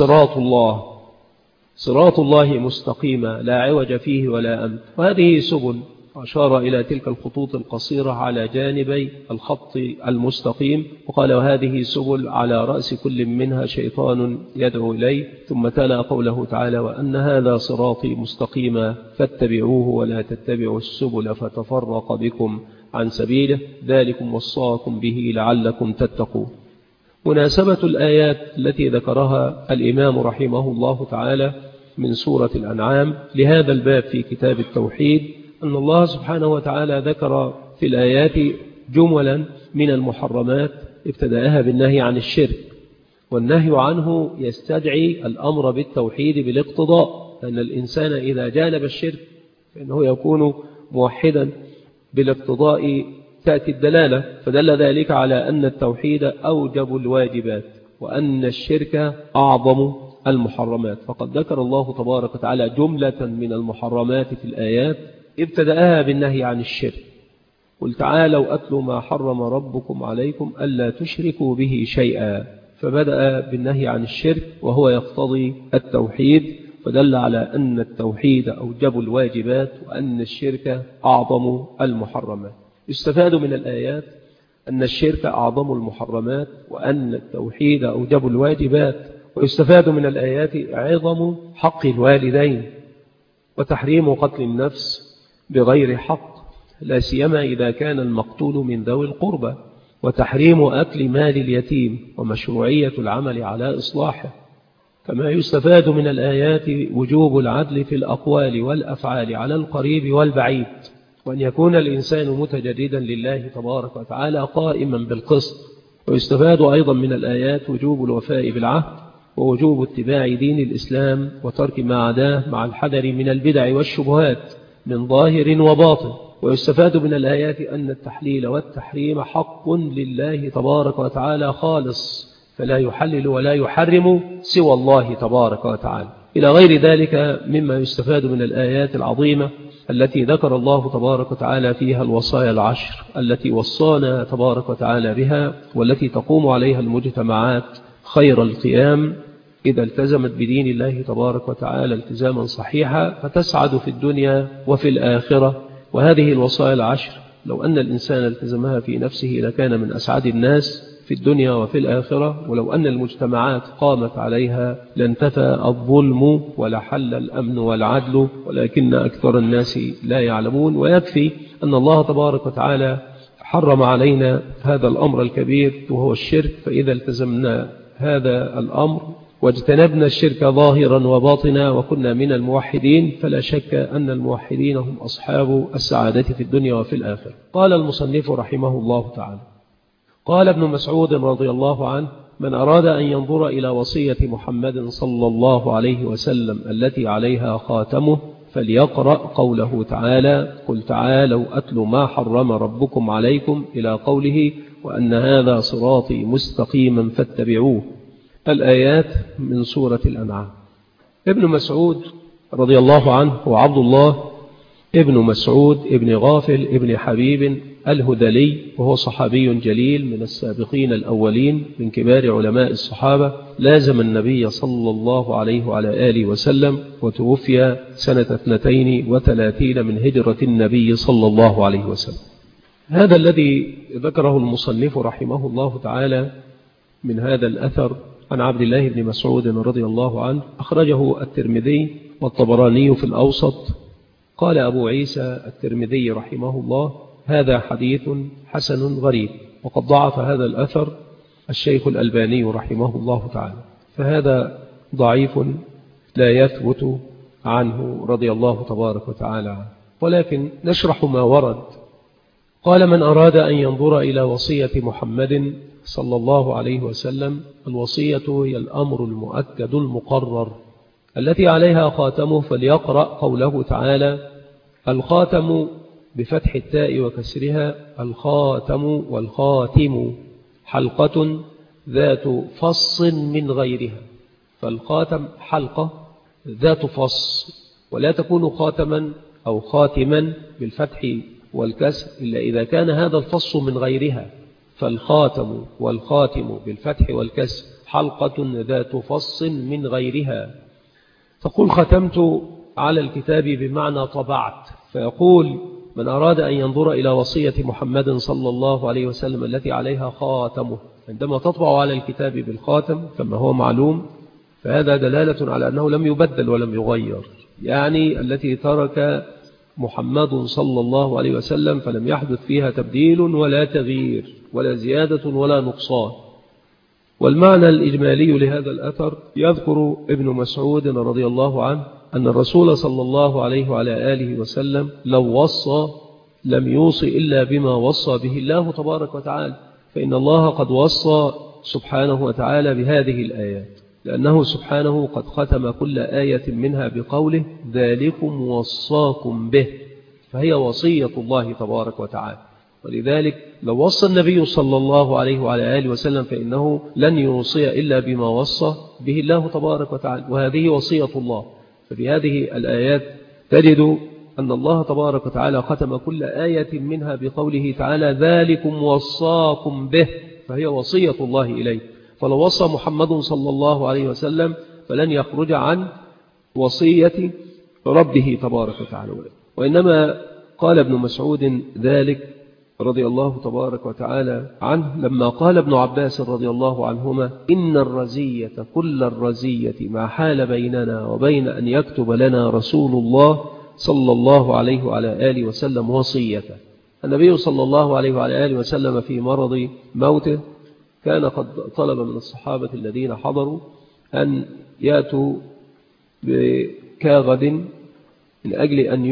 صراط الله مستقيما لا عوج فيه ولا أمت، وهذه سبل. أشار إلى تلك الخطوط القصيرة على جانبي الخط المستقيم، وقال: وهذه سبل على رأس كل منها شيطان يدعو إليه. ثم تلا قوله تعالى: وأن هذا صراطي مستقيما فاتبعوه ولا تتبعوا السبل فتفرق بكم عن سبيله، ذلكم وصاكم به لعلكم تتقون. مناسبة الآيات التي ذكرها الإمام رحمه الله تعالى من سورة الأنعام لهذا الباب في كتاب التوحيد، أن الله سبحانه وتعالى ذكر في الآيات جملا من المحرمات ابتدأها بالنهي عن الشرك، والنهي عنه يستدعي الأمر بالتوحيد بالاقتضاء، أن الإنسان إذا جانب الشرك فإنه يكون موحدا بالاقتضاء تأتي الدلالة، فدل ذلك على أن التوحيد أوجب الواجبات وأن الشرك أعظم المحرمات. فقد ذكر الله تبارك وتعالى جملة من المحرمات في الآيات ابتدأها بالنهي عن الشرك. قل تعالوا أتلوا ما حرم ربكم عليكم ألا تشركوا به شيئا، فبدأ بالنهي عن الشرك وهو يقتضي التوحيد، فدل على أن التوحيد أوجب الواجبات وأن الشرك أعظم المحرمات. يستفاد من الآيات أن الشرك أعظم المحرمات وأن التوحيد أوجب الواجبات. ويستفاد من الآيات عظم حق الوالدين وتحريم قتل النفس بغير حق، لا سيما إذا كان المقتول من ذوي القربى، وتحريم أكل مال اليتيم ومشروعية العمل على إصلاحه. كما يستفاد من الآيات وجوب العدل في الأقوال والأفعال على القريب والبعيد، وأن يكون الإنسان متجردا لله تبارك وتعالى قائما بالقسط. ويستفاد أيضا من الآيات وجوب الوفاء بالعهد ووجوب اتباع دين الإسلام وترك ما عداه مع الحذر من البدع والشبهات من ظاهر وباطن. ويستفاد من الآيات أن التحليل والتحريم حق لله تبارك وتعالى خالص، فلا يحلل ولا يحرم سوى الله تبارك وتعالى، إلى غير ذلك مما يستفاد من الآيات العظيمة التي ذكر الله تبارك وتعالى فيها الوصايا العشر التي وصانا تبارك وتعالى بها، والتي تقوم عليها المجتمعات خير القيام إذا التزمت بدين الله تبارك وتعالى التزاما صحيحا، فتسعد في الدنيا وفي الآخرة. وهذه الوصايا العشر لو أن الإنسان التزمها في نفسه لكان من أسعد الناس في الدنيا وفي الآخرة، ولو أن المجتمعات قامت عليها لانتفى الظلم ولحل الأمن والعدل، ولكن أكثر الناس لا يعلمون. ويكفي أن الله تبارك وتعالى حرم علينا هذا الأمر الكبير وهو الشرك، فإذا التزمنا هذا الأمر واجتنبنا الشرك ظاهرا وباطنا وكنا من الموحدين، فلا شك أن الموحدين هم أصحاب السعادة في الدنيا وفي الآخرة. قال المصنف رحمه الله تعالى: قال ابن مسعود رضي الله عنه: من أراد أن ينظر إلى وصية محمد صلى الله عليه وسلم التي عليها خاتمه فليقرأ قوله تعالى: قل تعالوا أتلوا ما حرم ربكم عليكم، إلى قوله: وأن هذا صراطي مستقيما فاتبعوه. الآيات من سورة الأنعام. ابن مسعود رضي الله عنه هو عبد الله ابن مسعود ابن غافل ابن حبيب الهذلي، وهو صحابي جليل من السابقين الأولين من كبار علماء الصحابة، لازم النبي صلى الله عليه وعلى آله وسلم، وتوفي سنة 32 من هجرة النبي صلى الله عليه وسلم. هذا الذي ذكره المصنف رحمه الله تعالى من هذا الأثر عن عبد الله بن مسعود رضي الله عنه أخرجه الترمذي والطبراني في الأوسط. قال أبو عيسى الترمذي رحمه الله: هذا حديث حسن غريب. وقد ضعف هذا الأثر الشيخ الألباني رحمه الله تعالى، فهذا ضعيف لا يثبت عنه رضي الله تبارك وتعالى عنه. ولكن نشرح ما ورد. قال: من أراد أن ينظر إلى وصية محمد صلى الله عليه وسلم، الوصية هي الأمر المؤكد المقرر التي عليها خاتمه، فليقرأ قوله تعالى: الخاتم بفتح التاء وكسرها، الخاتم والخاتم حلقة ذات فص من غيرها، فالخاتم حلقة ذات فص، ولا تكون خاتما أو خاتما بالفتح والكسر إلا إذا كان هذا الفص من غيرها، فالخاتم والخاتم بالفتح والكسر حلقة ذات فص من غيرها. تقول ختمت على الكتاب بمعنى طبعت، فيقول: من أراد أن ينظر إلى وصية محمد صلى الله عليه وسلم التي عليها خاتمه، عندما تطبع على الكتاب بالخاتم كما هو معلوم، فهذا دلالة على أنه لم يبدل ولم يغير، يعني التي ترك محمد صلى الله عليه وسلم فلم يحدث فيها تبديل ولا تغيير ولا زيادة ولا نقصان. والمعنى الإجمالي لهذا الأثر يذكر ابن مسعود رضي الله عنه أن الرسول صلى الله عليه وعلى آله وسلم لو وصى لم يوصي إلا بما وصى به الله تبارك وتعالى، فإن الله قد وصى سبحانه وتعالى بهذه الآيات. لأنه سبحانه قد ختم كل آية منها بقوله ذلكم وصاكم به، فهي وصية الله تبارك وتعالى. ولذلك لو وصى النبي صلى الله عليه وعلى آله وسلم فإنه لن يوصي إلا بما وصى به الله تبارك وتعالى، وهذه وصية الله. ففي هذه الآيات تجد أن الله تبارك وتعالى ختم كل آية منها بقوله تعالى ذلكم وصاكم به، فهي وصية الله إليه. فلو وصى محمد صلى الله عليه وسلم فلن يخرج عن وصية ربه تبارك وتعالى. وإنما قال ابن مسعود ذلك رضي الله تبارك وتعالى عنه لما قال ابن عباس رضي الله عنهما إن الرزية كل الرزية ما حال بيننا وبين أن يكتب لنا رسول الله صلى الله عليه وعلى آله وسلم وصيته. النبي صلى الله عليه وعلى آله وسلم في مرض موته كان قد طلب من الصحابة الذين حضروا أن يأتوا بكاغد من أجل أن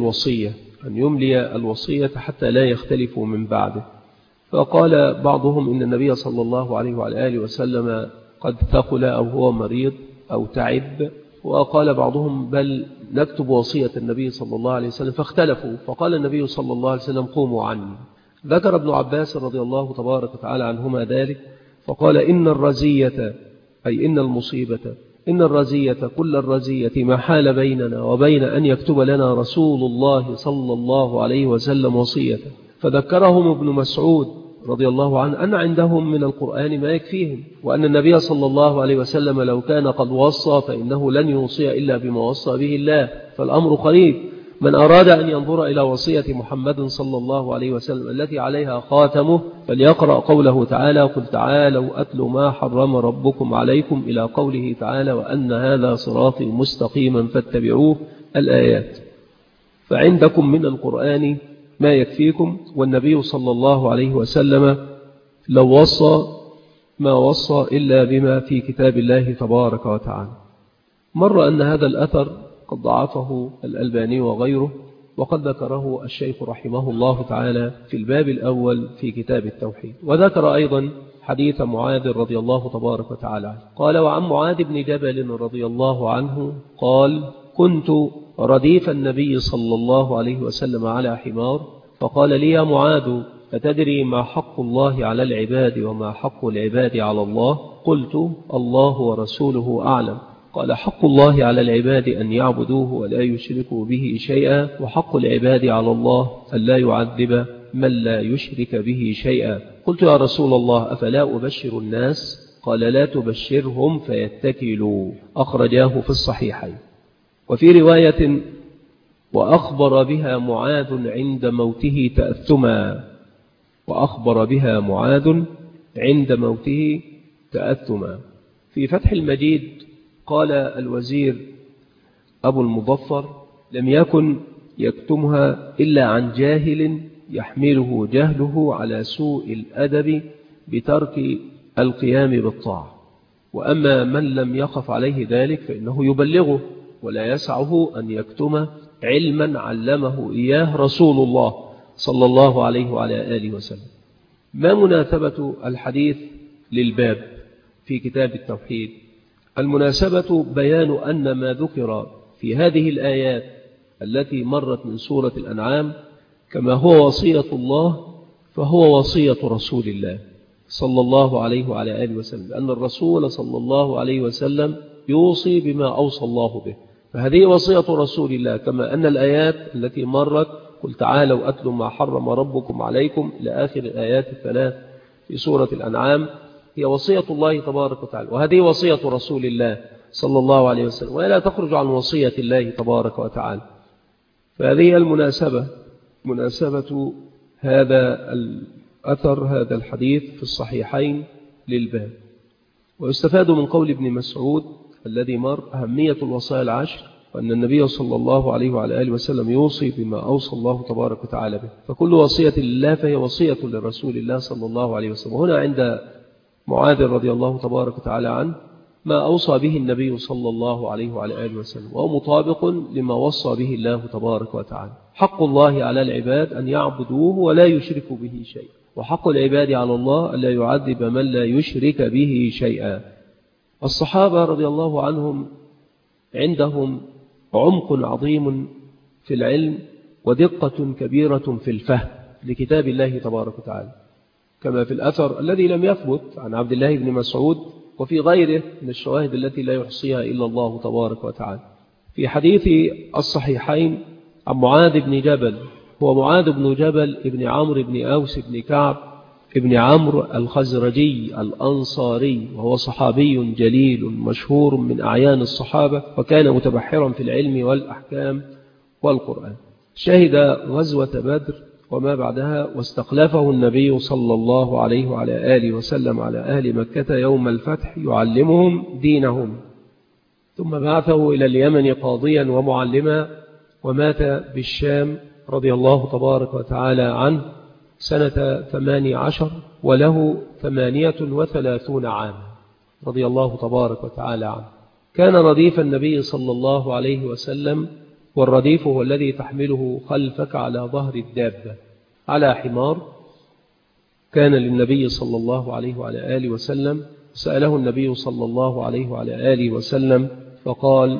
يملي الوصية حتى لا يختلفوا من بعده. فقال بعضهم إن النبي صلى الله عليه وعلى آله وسلم قد ثقل أو هو مريض أو تعب، وقال بعضهم بل نكتب وصية النبي صلى الله عليه وسلم، فاختلفوا. فقال النبي صلى الله عليه وسلم قوموا عني. ذكر ابن عباس رضي الله تبارك وتعالى عنهما ذلك فقال إن الرزية أي إن المصيبة إن الرزية كل الرزية ما حال بيننا وبين أن يكتب لنا رسول الله صلى الله عليه وسلم وصيته. فذكرهم ابن مسعود رضي الله عنه أن عندهم من القرآن ما يكفيهم، وأن النبي صلى الله عليه وسلم لو كان قد وصى فإنه لن يوصي إلا بما وصى به الله، فالأمر قريب. من أراد أن ينظر إلى وصية محمد صلى الله عليه وسلم التي عليها خاتمه فليقرأ قوله تعالى قل تعالوا أتل ما حرم ربكم عليكم إلى قوله تعالى وأن هذا صراطي مستقيما فاتبعوه الآيات. فعندكم من القرآن ما يكفيكم. والنبي صلى الله عليه وسلم لو وصى ما وصى إلا بما في كتاب الله تبارك وتعالى. مر أن هذا الأثر قد ضعفه الألباني وغيره، وقد ذكره الشيخ رحمه الله تعالى في الباب الأول في كتاب التوحيد. وذكر أيضا حديث معاذ رضي الله تبارك وتعالى عنه قال وعن معاذ بن جبل رضي الله عنه قال كنت رديف النبي صلى الله عليه وسلم على حمار فقال لي يا معاذ أتدري ما حق الله على العباد وما حق العباد على الله؟ قلت الله ورسوله أعلم. قال حق الله على العباد أن يعبدوه ولا يشركوا به شيئا، وحق العباد على الله أن لا يعذب من لا يشرك به شيئا. قلت يا رسول الله أفلا أبشر الناس؟ قال لا تبشرهم فيتكلوا. أخرجاه في الصحيحين. وفي رواية وأخبر بها معاذ عند موته تأثما. وأخبر بها معاذ عند موته تأثما. في فتح المجيد قال الوزير أبو المظفر لم يكن يكتمها إلا عن جاهل يحمله جهله على سوء الأدب بترك القيام بالطاعة، وأما من لم يخف عليه ذلك فإنه يبلغه ولا يسعه أن يكتم علما علمه إياه رسول الله صلى الله عليه وعلى آله وسلم. ما مناسبة الحديث للباب في كتاب التوحيد؟ المناسبة بيان أن ما ذكر في هذه الآيات التي مرت من سورة الأنعام كما هو وصية الله فهو وصية رسول الله صلى الله عليه وعلى آله وسلم، لأن الرسول صلى الله عليه وسلم يوصي بما أوصى الله به، فهذه وصية رسول الله. كما أن الآيات التي مرت قل تعالوا أتلوا ما حرم ربكم عليكم إلى آخر الآيات الثلاث في سورة الأنعام هي وصية الله تبارك وتعالى، وهذه وصية رسول الله صلى الله عليه وسلم، ولا تخرج عن وصية الله تبارك وتعالى. فهذه المناسبة مناسبة هذا الأثر هذا الحديث في الصحيحين للباب. ويستفاد من قول ابن مسعود الذي مر أهمية الوصايا العشر، وأن النبي صلى الله عليه وعلى آله وسلم يوصي بما أوصى الله تبارك وتعالى به، فكل وصية لله فهي وصية لرسول الله صلى الله عليه وسلم. وهنا عند معاذ رضي الله تبارك وتعالى عنه ما أوصى به النبي صلى الله عليه وعلى آله وسلم، وهو مطابق لما وصى به الله تبارك وتعالى. حق الله على العباد أن يعبدوه ولا يشركوا به شيئا، وحق العباد على الله أن لا يعذب من لا يشرك به شيئا. الصحابة رضي الله عنهم عندهم عمق عظيم في العلم ودقة كبيرة في الفهم لكتاب الله تبارك وتعالى، كما في الأثر الذي لم يثبت عن عبد الله بن مسعود وفي غيره من الشواهد التي لا يحصيها إلا الله تبارك وتعالى. في حديث الصحيحين عن معاذ بن جبل، هو معاذ بن جبل ابن عمرو بن أوس بن كعب ابن عمرو الخزرجي الأنصاري، وهو صحابي جليل مشهور من أعيان الصحابة، وكان متبحرا في العلم والأحكام والقرآن. شهد غزوة بدر وما بعدها، واستخلفه النبي صلى الله عليه وعلى آله وسلم على أهل مكة يوم الفتح يعلمهم دينهم، ثم بعثه إلى اليمن قاضيا ومعلما، ومات بالشام رضي الله تبارك وتعالى عنه سنة 18 وله 38 عاما رضي الله تبارك وتعالى عنه. كان رديف النبي صلى الله عليه وسلم، والرديف هو الذي تحمله خلفك على ظهر الدابة على حمار. كان للنبي صلى الله عليه وعلى آله وسلم، سأله النبي صلى الله عليه وعلى آله وسلم فقال: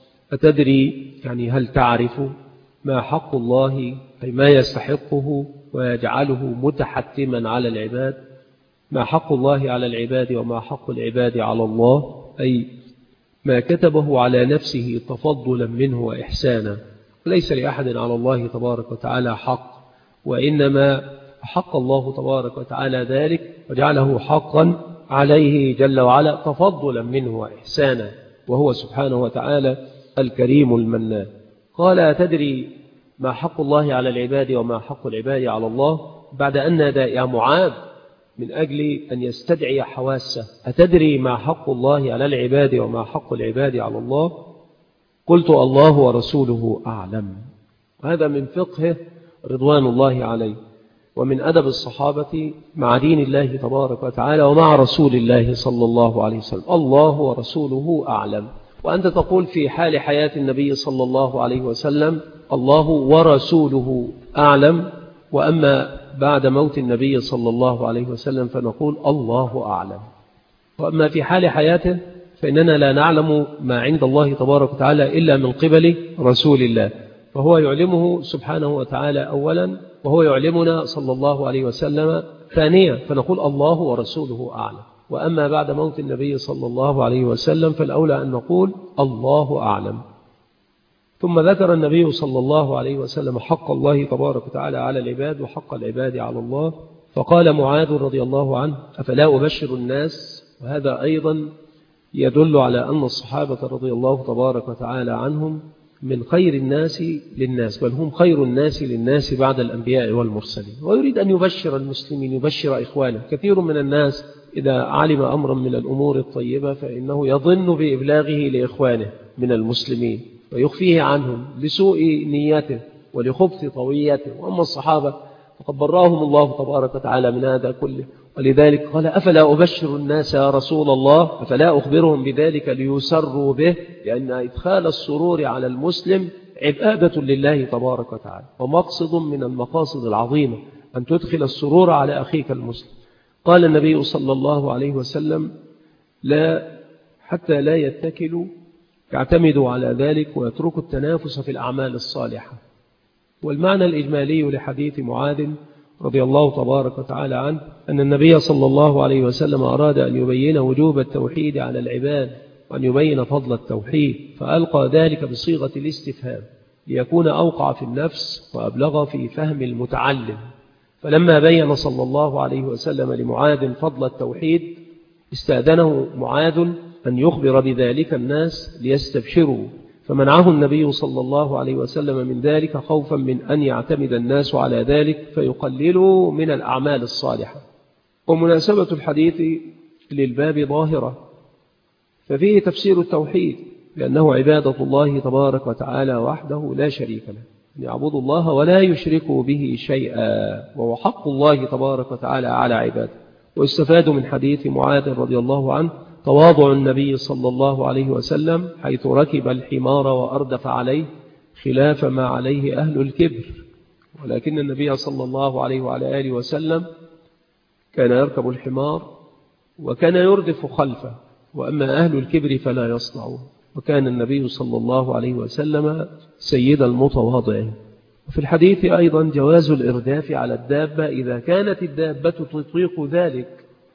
أتدري، يعني هل تعرف ما حق الله، أي ما يستحقه ويجعله متحتما على العباد، ما حق الله على العباد وما حق العباد على الله، أي ما كتبه على نفسه تفضلا منه وإحسانا. ليس لأحد على الله تبارك وتعالى حق، وإنما حق الله تبارك وتعالى ذلك وجعله حقا عليه جل وعلا تفضلا منه وإحسانا، وهو سبحانه وتعالى الكريم المنان. قال: أتدري ما حق الله على العباد وما حق العباد على الله، بعد أن نادى يا معاذ من أجل أن يستدعي حواسه: أتدري ما حق الله على العباد وما حق العباد على الله؟ قلت: الله ورسوله أعلم. وهذا من فقه رضوان الله عليه، ومن أدب الصحابة مع دين الله تبارك وتعالى ومع رسول الله صلى الله عليه وسلم: الله ورسوله أعلم. وأنت تقول في حال حياة النبي صلى الله عليه وسلم: الله ورسوله أعلم، وأما بعد موت النبي صلى الله عليه وسلم فنقول: الله أعلم. وأما في حال حياته فإننا لا نعلم ما عند الله تبارك وتعالى إلا من قبل رسول الله، فهو يعلمه سبحانه وتعالى أولا، وهو يعلمنا صلى الله عليه وسلم ثانيا، فنقول: الله ورسوله أعلم. وأما بعد موت النبي صلى الله عليه وسلم فالأولى أن نقول: الله أعلم. ثم ذكر النبي صلى الله عليه وسلم حق الله تبارك وتعالى على العباد وحق العباد على الله، فقال معاذ رضي الله عنه: أفلا أبشر الناس؟ وهذا أيضا يدل على أن الصحابة رضي الله تبارك وتعالى عنهم من خير الناس للناس، بل هم خير الناس للناس بعد الأنبياء والمرسلين، ويريد أن يبشر المسلمين، يبشر إخوانه. كثير من الناس إذا علم أمرا من الأمور الطيبة فإنه يظن بإبلاغه لإخوانه من المسلمين ويخفيه عنهم لسوء نيته ولخبث طويته. وأما الصحابة فقد براهم الله تبارك وتعالى من هذا كله، ولذلك قال: أفلا أبشر الناس يا رسول الله؟ أفلا أخبرهم بذلك ليسروا به؟ لأن إدخال السرور على المسلم عبادة لله تبارك وتعالى، ومقصد من المقاصد العظيمة أن تدخل السرور على أخيك المسلم. قال النبي صلى الله عليه وسلم: لا حتى لا يتكلوا، يعتمدوا على ذلك ويتركوا التنافس في الأعمال الصالحة. والمعنى الإجمالي لحديث معاذ رضي الله تبارك وتعالى عنه أن النبي صلى الله عليه وسلم أراد أن يبين وجوب التوحيد على العباد وأن يبين فضل التوحيد، فألقى ذلك بصيغة الاستفهام ليكون أوقع في النفس وأبلغ في فهم المتعلم. فلما بين صلى الله عليه وسلم لمعاذ فضل التوحيد استأذنه معاذ أن يخبر بذلك الناس ليستبشروا، فمنعه النبي صلى الله عليه وسلم من ذلك خوفا من أن يعتمد الناس على ذلك فيقللوا من الأعمال الصالحة. ومناسبة الحديث للباب ظاهرة، ففيه تفسير التوحيد لأنه عبادة الله تبارك وتعالى وحده لا شريك له، يعبدوا الله ولا يشركوا به شيئا، وهو حق الله تبارك وتعالى على عباده. واستفاد من حديث معاذ رضي الله عنه تواضع النبي صلى الله عليه وسلم حيث ركب الحمار وأردف عليه خلاف ما عليه أهل الكبر، ولكن النبي صلى الله عليه وعلى آله وسلم كان يركب الحمار وكان يردف خلفه، وأما أهل الكبر فلا يصنعون. وكان النبي صلى الله عليه وسلم سيد المتواضعين. وفي الحديث أيضا جواز الإرداف على الدابة إذا كانت الدابة تطيق ذلك.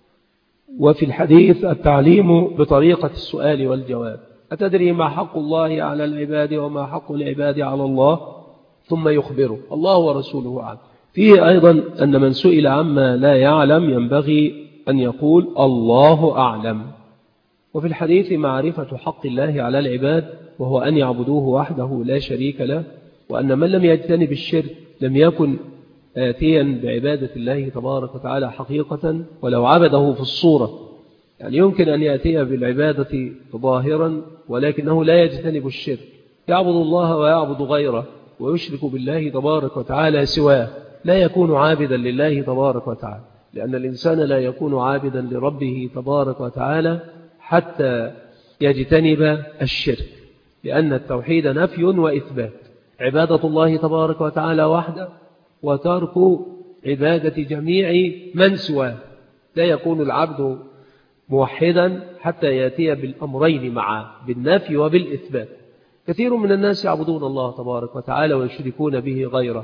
وفي الحديث التعليم بطريقة السؤال والجواب. أتدري ما حق الله على العباد وما حق العباد على الله؟ ثم يخبره الله ورسوله عنه. فيه أيضا أن من سئل عما لا يعلم ينبغي أن يقول الله أعلم. وفي الحديث معرفة حق الله على العباد وهو أن يعبدوه وحده لا شريك له، وأن من لم يجتنب الشرك لم يكن آتيا بعبادة الله تبارك وتعالى حقيقة ولو عبده في الصورة. يعني يمكن أن يأتي بالعبادة ظاهرا ولكنه لا يجتنب الشرك، يعبد الله ويعبد غيره ويشرك بالله تبارك وتعالى سواه، لا يكون عابدا لله تبارك وتعالى، لأن الإنسان لا يكون عابدا لربه تبارك وتعالى حتى يجتنب الشرك، لأن التوحيد نفي وإثبات، عبادة الله تبارك وتعالى وحده وترك عبادة جميع من سواه. لا يكون العبد موحدا حتى يأتي بالأمرين معا، بالنفي وبالإثبات. كثير من الناس يعبدون الله تبارك وتعالى ويشركون به غيره،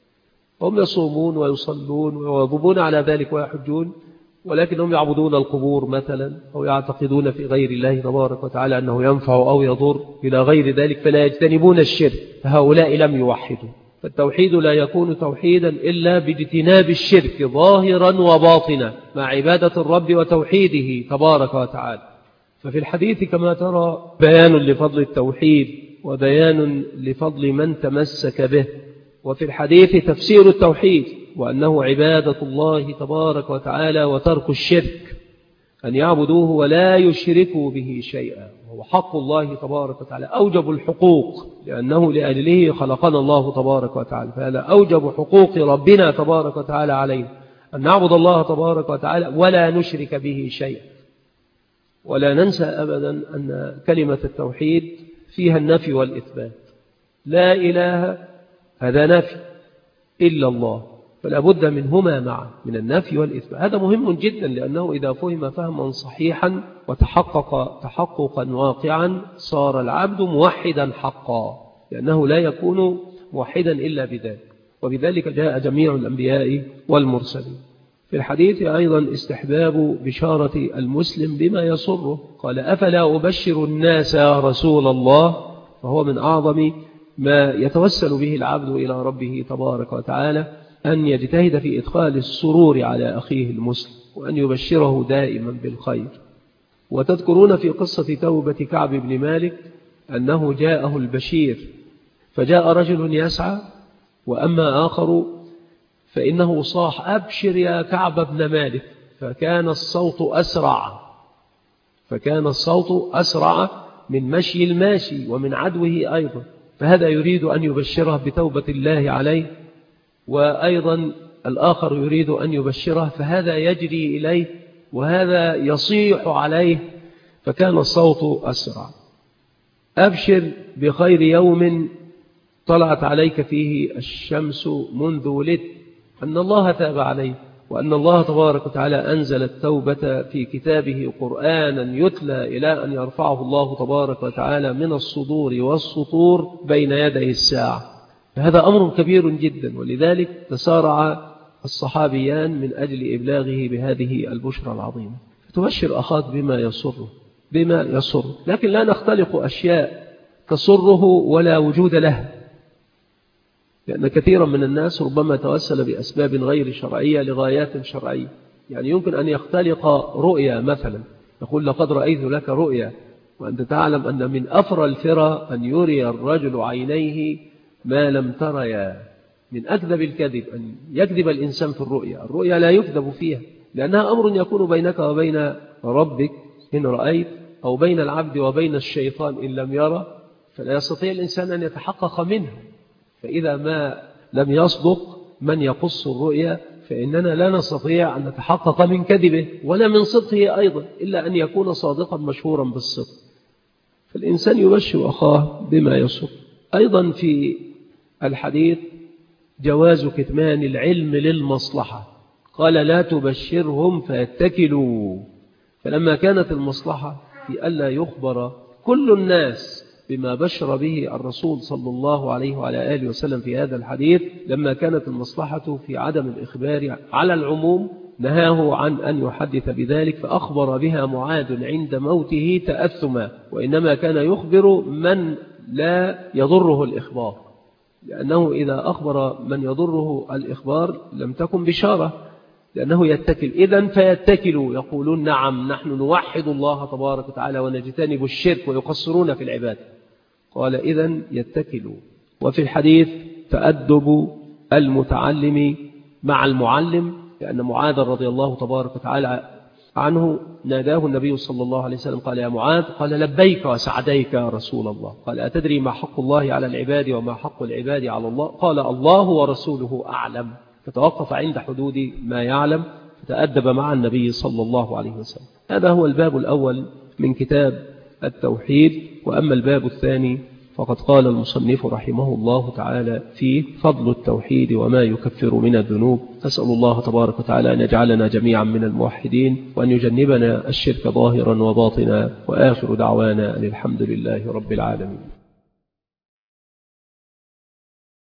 هم يصومون ويصلون ويواظبون على ذلك ويحجون، ولكنهم يعبدون القبور مثلا، أو يعتقدون في غير الله تبارك وتعالى أنه ينفع أو يضر إلى غير ذلك، فلا يجتنبون الشرك، فهؤلاء لم يوحدوا. فالتوحيد لا يكون توحيدا إلا باجتناب الشرك ظاهرا وباطنا مع عبادة الرب وتوحيده تبارك وتعالى. ففي الحديث كما ترى بيان لفضل التوحيد وبيان لفضل من تمسك به. وفي الحديث تفسير التوحيد وأنه عبادة الله تبارك وتعالى وترك الشرك، أن يعبدوه ولا يشركوا به شيئا، وهو حق الله تبارك وتعالى أوجب الحقوق، لأنه لأجله خلقنا الله تبارك وتعالى، فهذا أوجب حقوق ربنا تبارك وتعالى علينا، أن نعبد الله تبارك وتعالى ولا نشرك به شيئا. ولا ننسى أبدا أن كلمة التوحيد فيها النفي والإثبات. لا إله هذا نفي إلا الله، فلا بد منهما معا، من النفي والإثبات. هذا مهم جدا، لأنه إذا فهم فهما صحيحا وتحقق تحققا واقعا صار العبد موحدا حقا، لأنه لا يكون موحدا إلا بذلك. وبذلك جاء جميع الأنبياء والمرسلين. في الحديث أيضا استحباب بشارة المسلم بما يسره. قال أفلا أبشر الناس يا رسول الله؟ فهو من أعظم ما يتوسل به العبد إلى ربه تبارك وتعالى أن يجتهد في إدخال السرور على أخيه المسلم، وأن يبشره دائما بالخير. وتذكرون في قصة توبة كعب بن مالك أنه جاءه البشير، فجاء رجل يسعى وأما آخر فإنه صاح أبشر يا كعب بن مالك، فكان الصوت أسرع من مشي الماشي ومن عدوه أيضا، فهذا يريد أن يبشره بتوبة الله عليه، وأيضا الآخر يريد أن يبشره، فهذا يجري إليه وهذا يصيح عليه، فكان الصوت أسرع. أبشر بخير يوم طلعت عليك فيه الشمس منذ ولدت، أن الله تاب عليه، وأن الله تبارك وتعالى أنزل التوبة في كتابه قرآنا يتلى إلى أن يرفعه الله تبارك وتعالى من الصدور والسطور بين يدي الساعة. فهذا أمر كبير جدا، ولذلك تسارع الصحابيان من أجل إبلاغه بهذه البشرى العظيمة. فتبشر أخاك بما يسره، لكن لا نختلق أشياء تسره ولا وجود له، لأن كثيرا من الناس ربما توسل بأسباب غير شرعية لغايات شرعية. يعني يمكن أن يختلق رؤيا مثلا، يقول لقد رأيت لك رؤيا، وأنت تعلم أن من أفرى الفرى أن يري الرجل عينيه ما لم تريا. من أكذب الكذب أن يكذب الإنسان في الرؤيا لا يكذب فيها، لأنها أمر يكون بينك وبين ربك إن رأيت، أو بين العبد وبين الشيطان إن لم يرى، فلا يستطيع الإنسان أن يتحقق منه. فإذا ما لم يصدق من يقص الرؤيا فإننا لا نستطيع أن نتحقق من كذبه ولا من صدقه أيضا، إلا أن يكون صادقا مشهورا بالصدق. فالإنسان يبشر أخاه بما يسر. أيضا في الحديث جواز كتمان العلم للمصلحة. قال لا تبشرهم فيتكلوا، فلما كانت المصلحة في ألا يخبر كل الناس بما بشر به الرسول صلى الله عليه وعلى آله وسلم في هذا الحديث، لما كانت المصلحة في عدم الإخبار على العموم نهاه عن أن يحدث بذلك، فأخبر بها معاذ عند موته تأثما، وإنما كان يخبر من لا يضره الإخبار، لأنه إذا أخبر من يضره الإخبار لم تكن بشارة، لأنه يتكل. إذن فيتكلوا يقولون نعم نحن نوحد الله تبارك وتعالى ونجتنب الشرك، ويقصرون في العبادة. قال إذن يتكلوا. وفي الحديث تأدب المتعلم مع المعلم، لأن معاذ رضي الله تبارك وتعالى عنه ناداه النبي صلى الله عليه وسلم قال يا معاذ، قال لبيك وسعديك يا رسول الله. قال أتدري ما حق الله على العباد وما حق العباد على الله؟ قال الله ورسوله أعلم. فتوقف عند حدود ما يعلم، فتأدب مع النبي صلى الله عليه وسلم. هذا هو الباب الأول من كتاب التوحيد. وأما الباب الثاني فقد قال المصنف رحمه الله تعالى فيه فضل التوحيد وما يكفر من الذنوب. أسأل الله تبارك وتعالى أن يجعلنا جميعا من الموحدين، وأن يجنبنا الشرك ظاهرا وباطنا، وآخر دعوانا أن الحمد لله رب العالمين.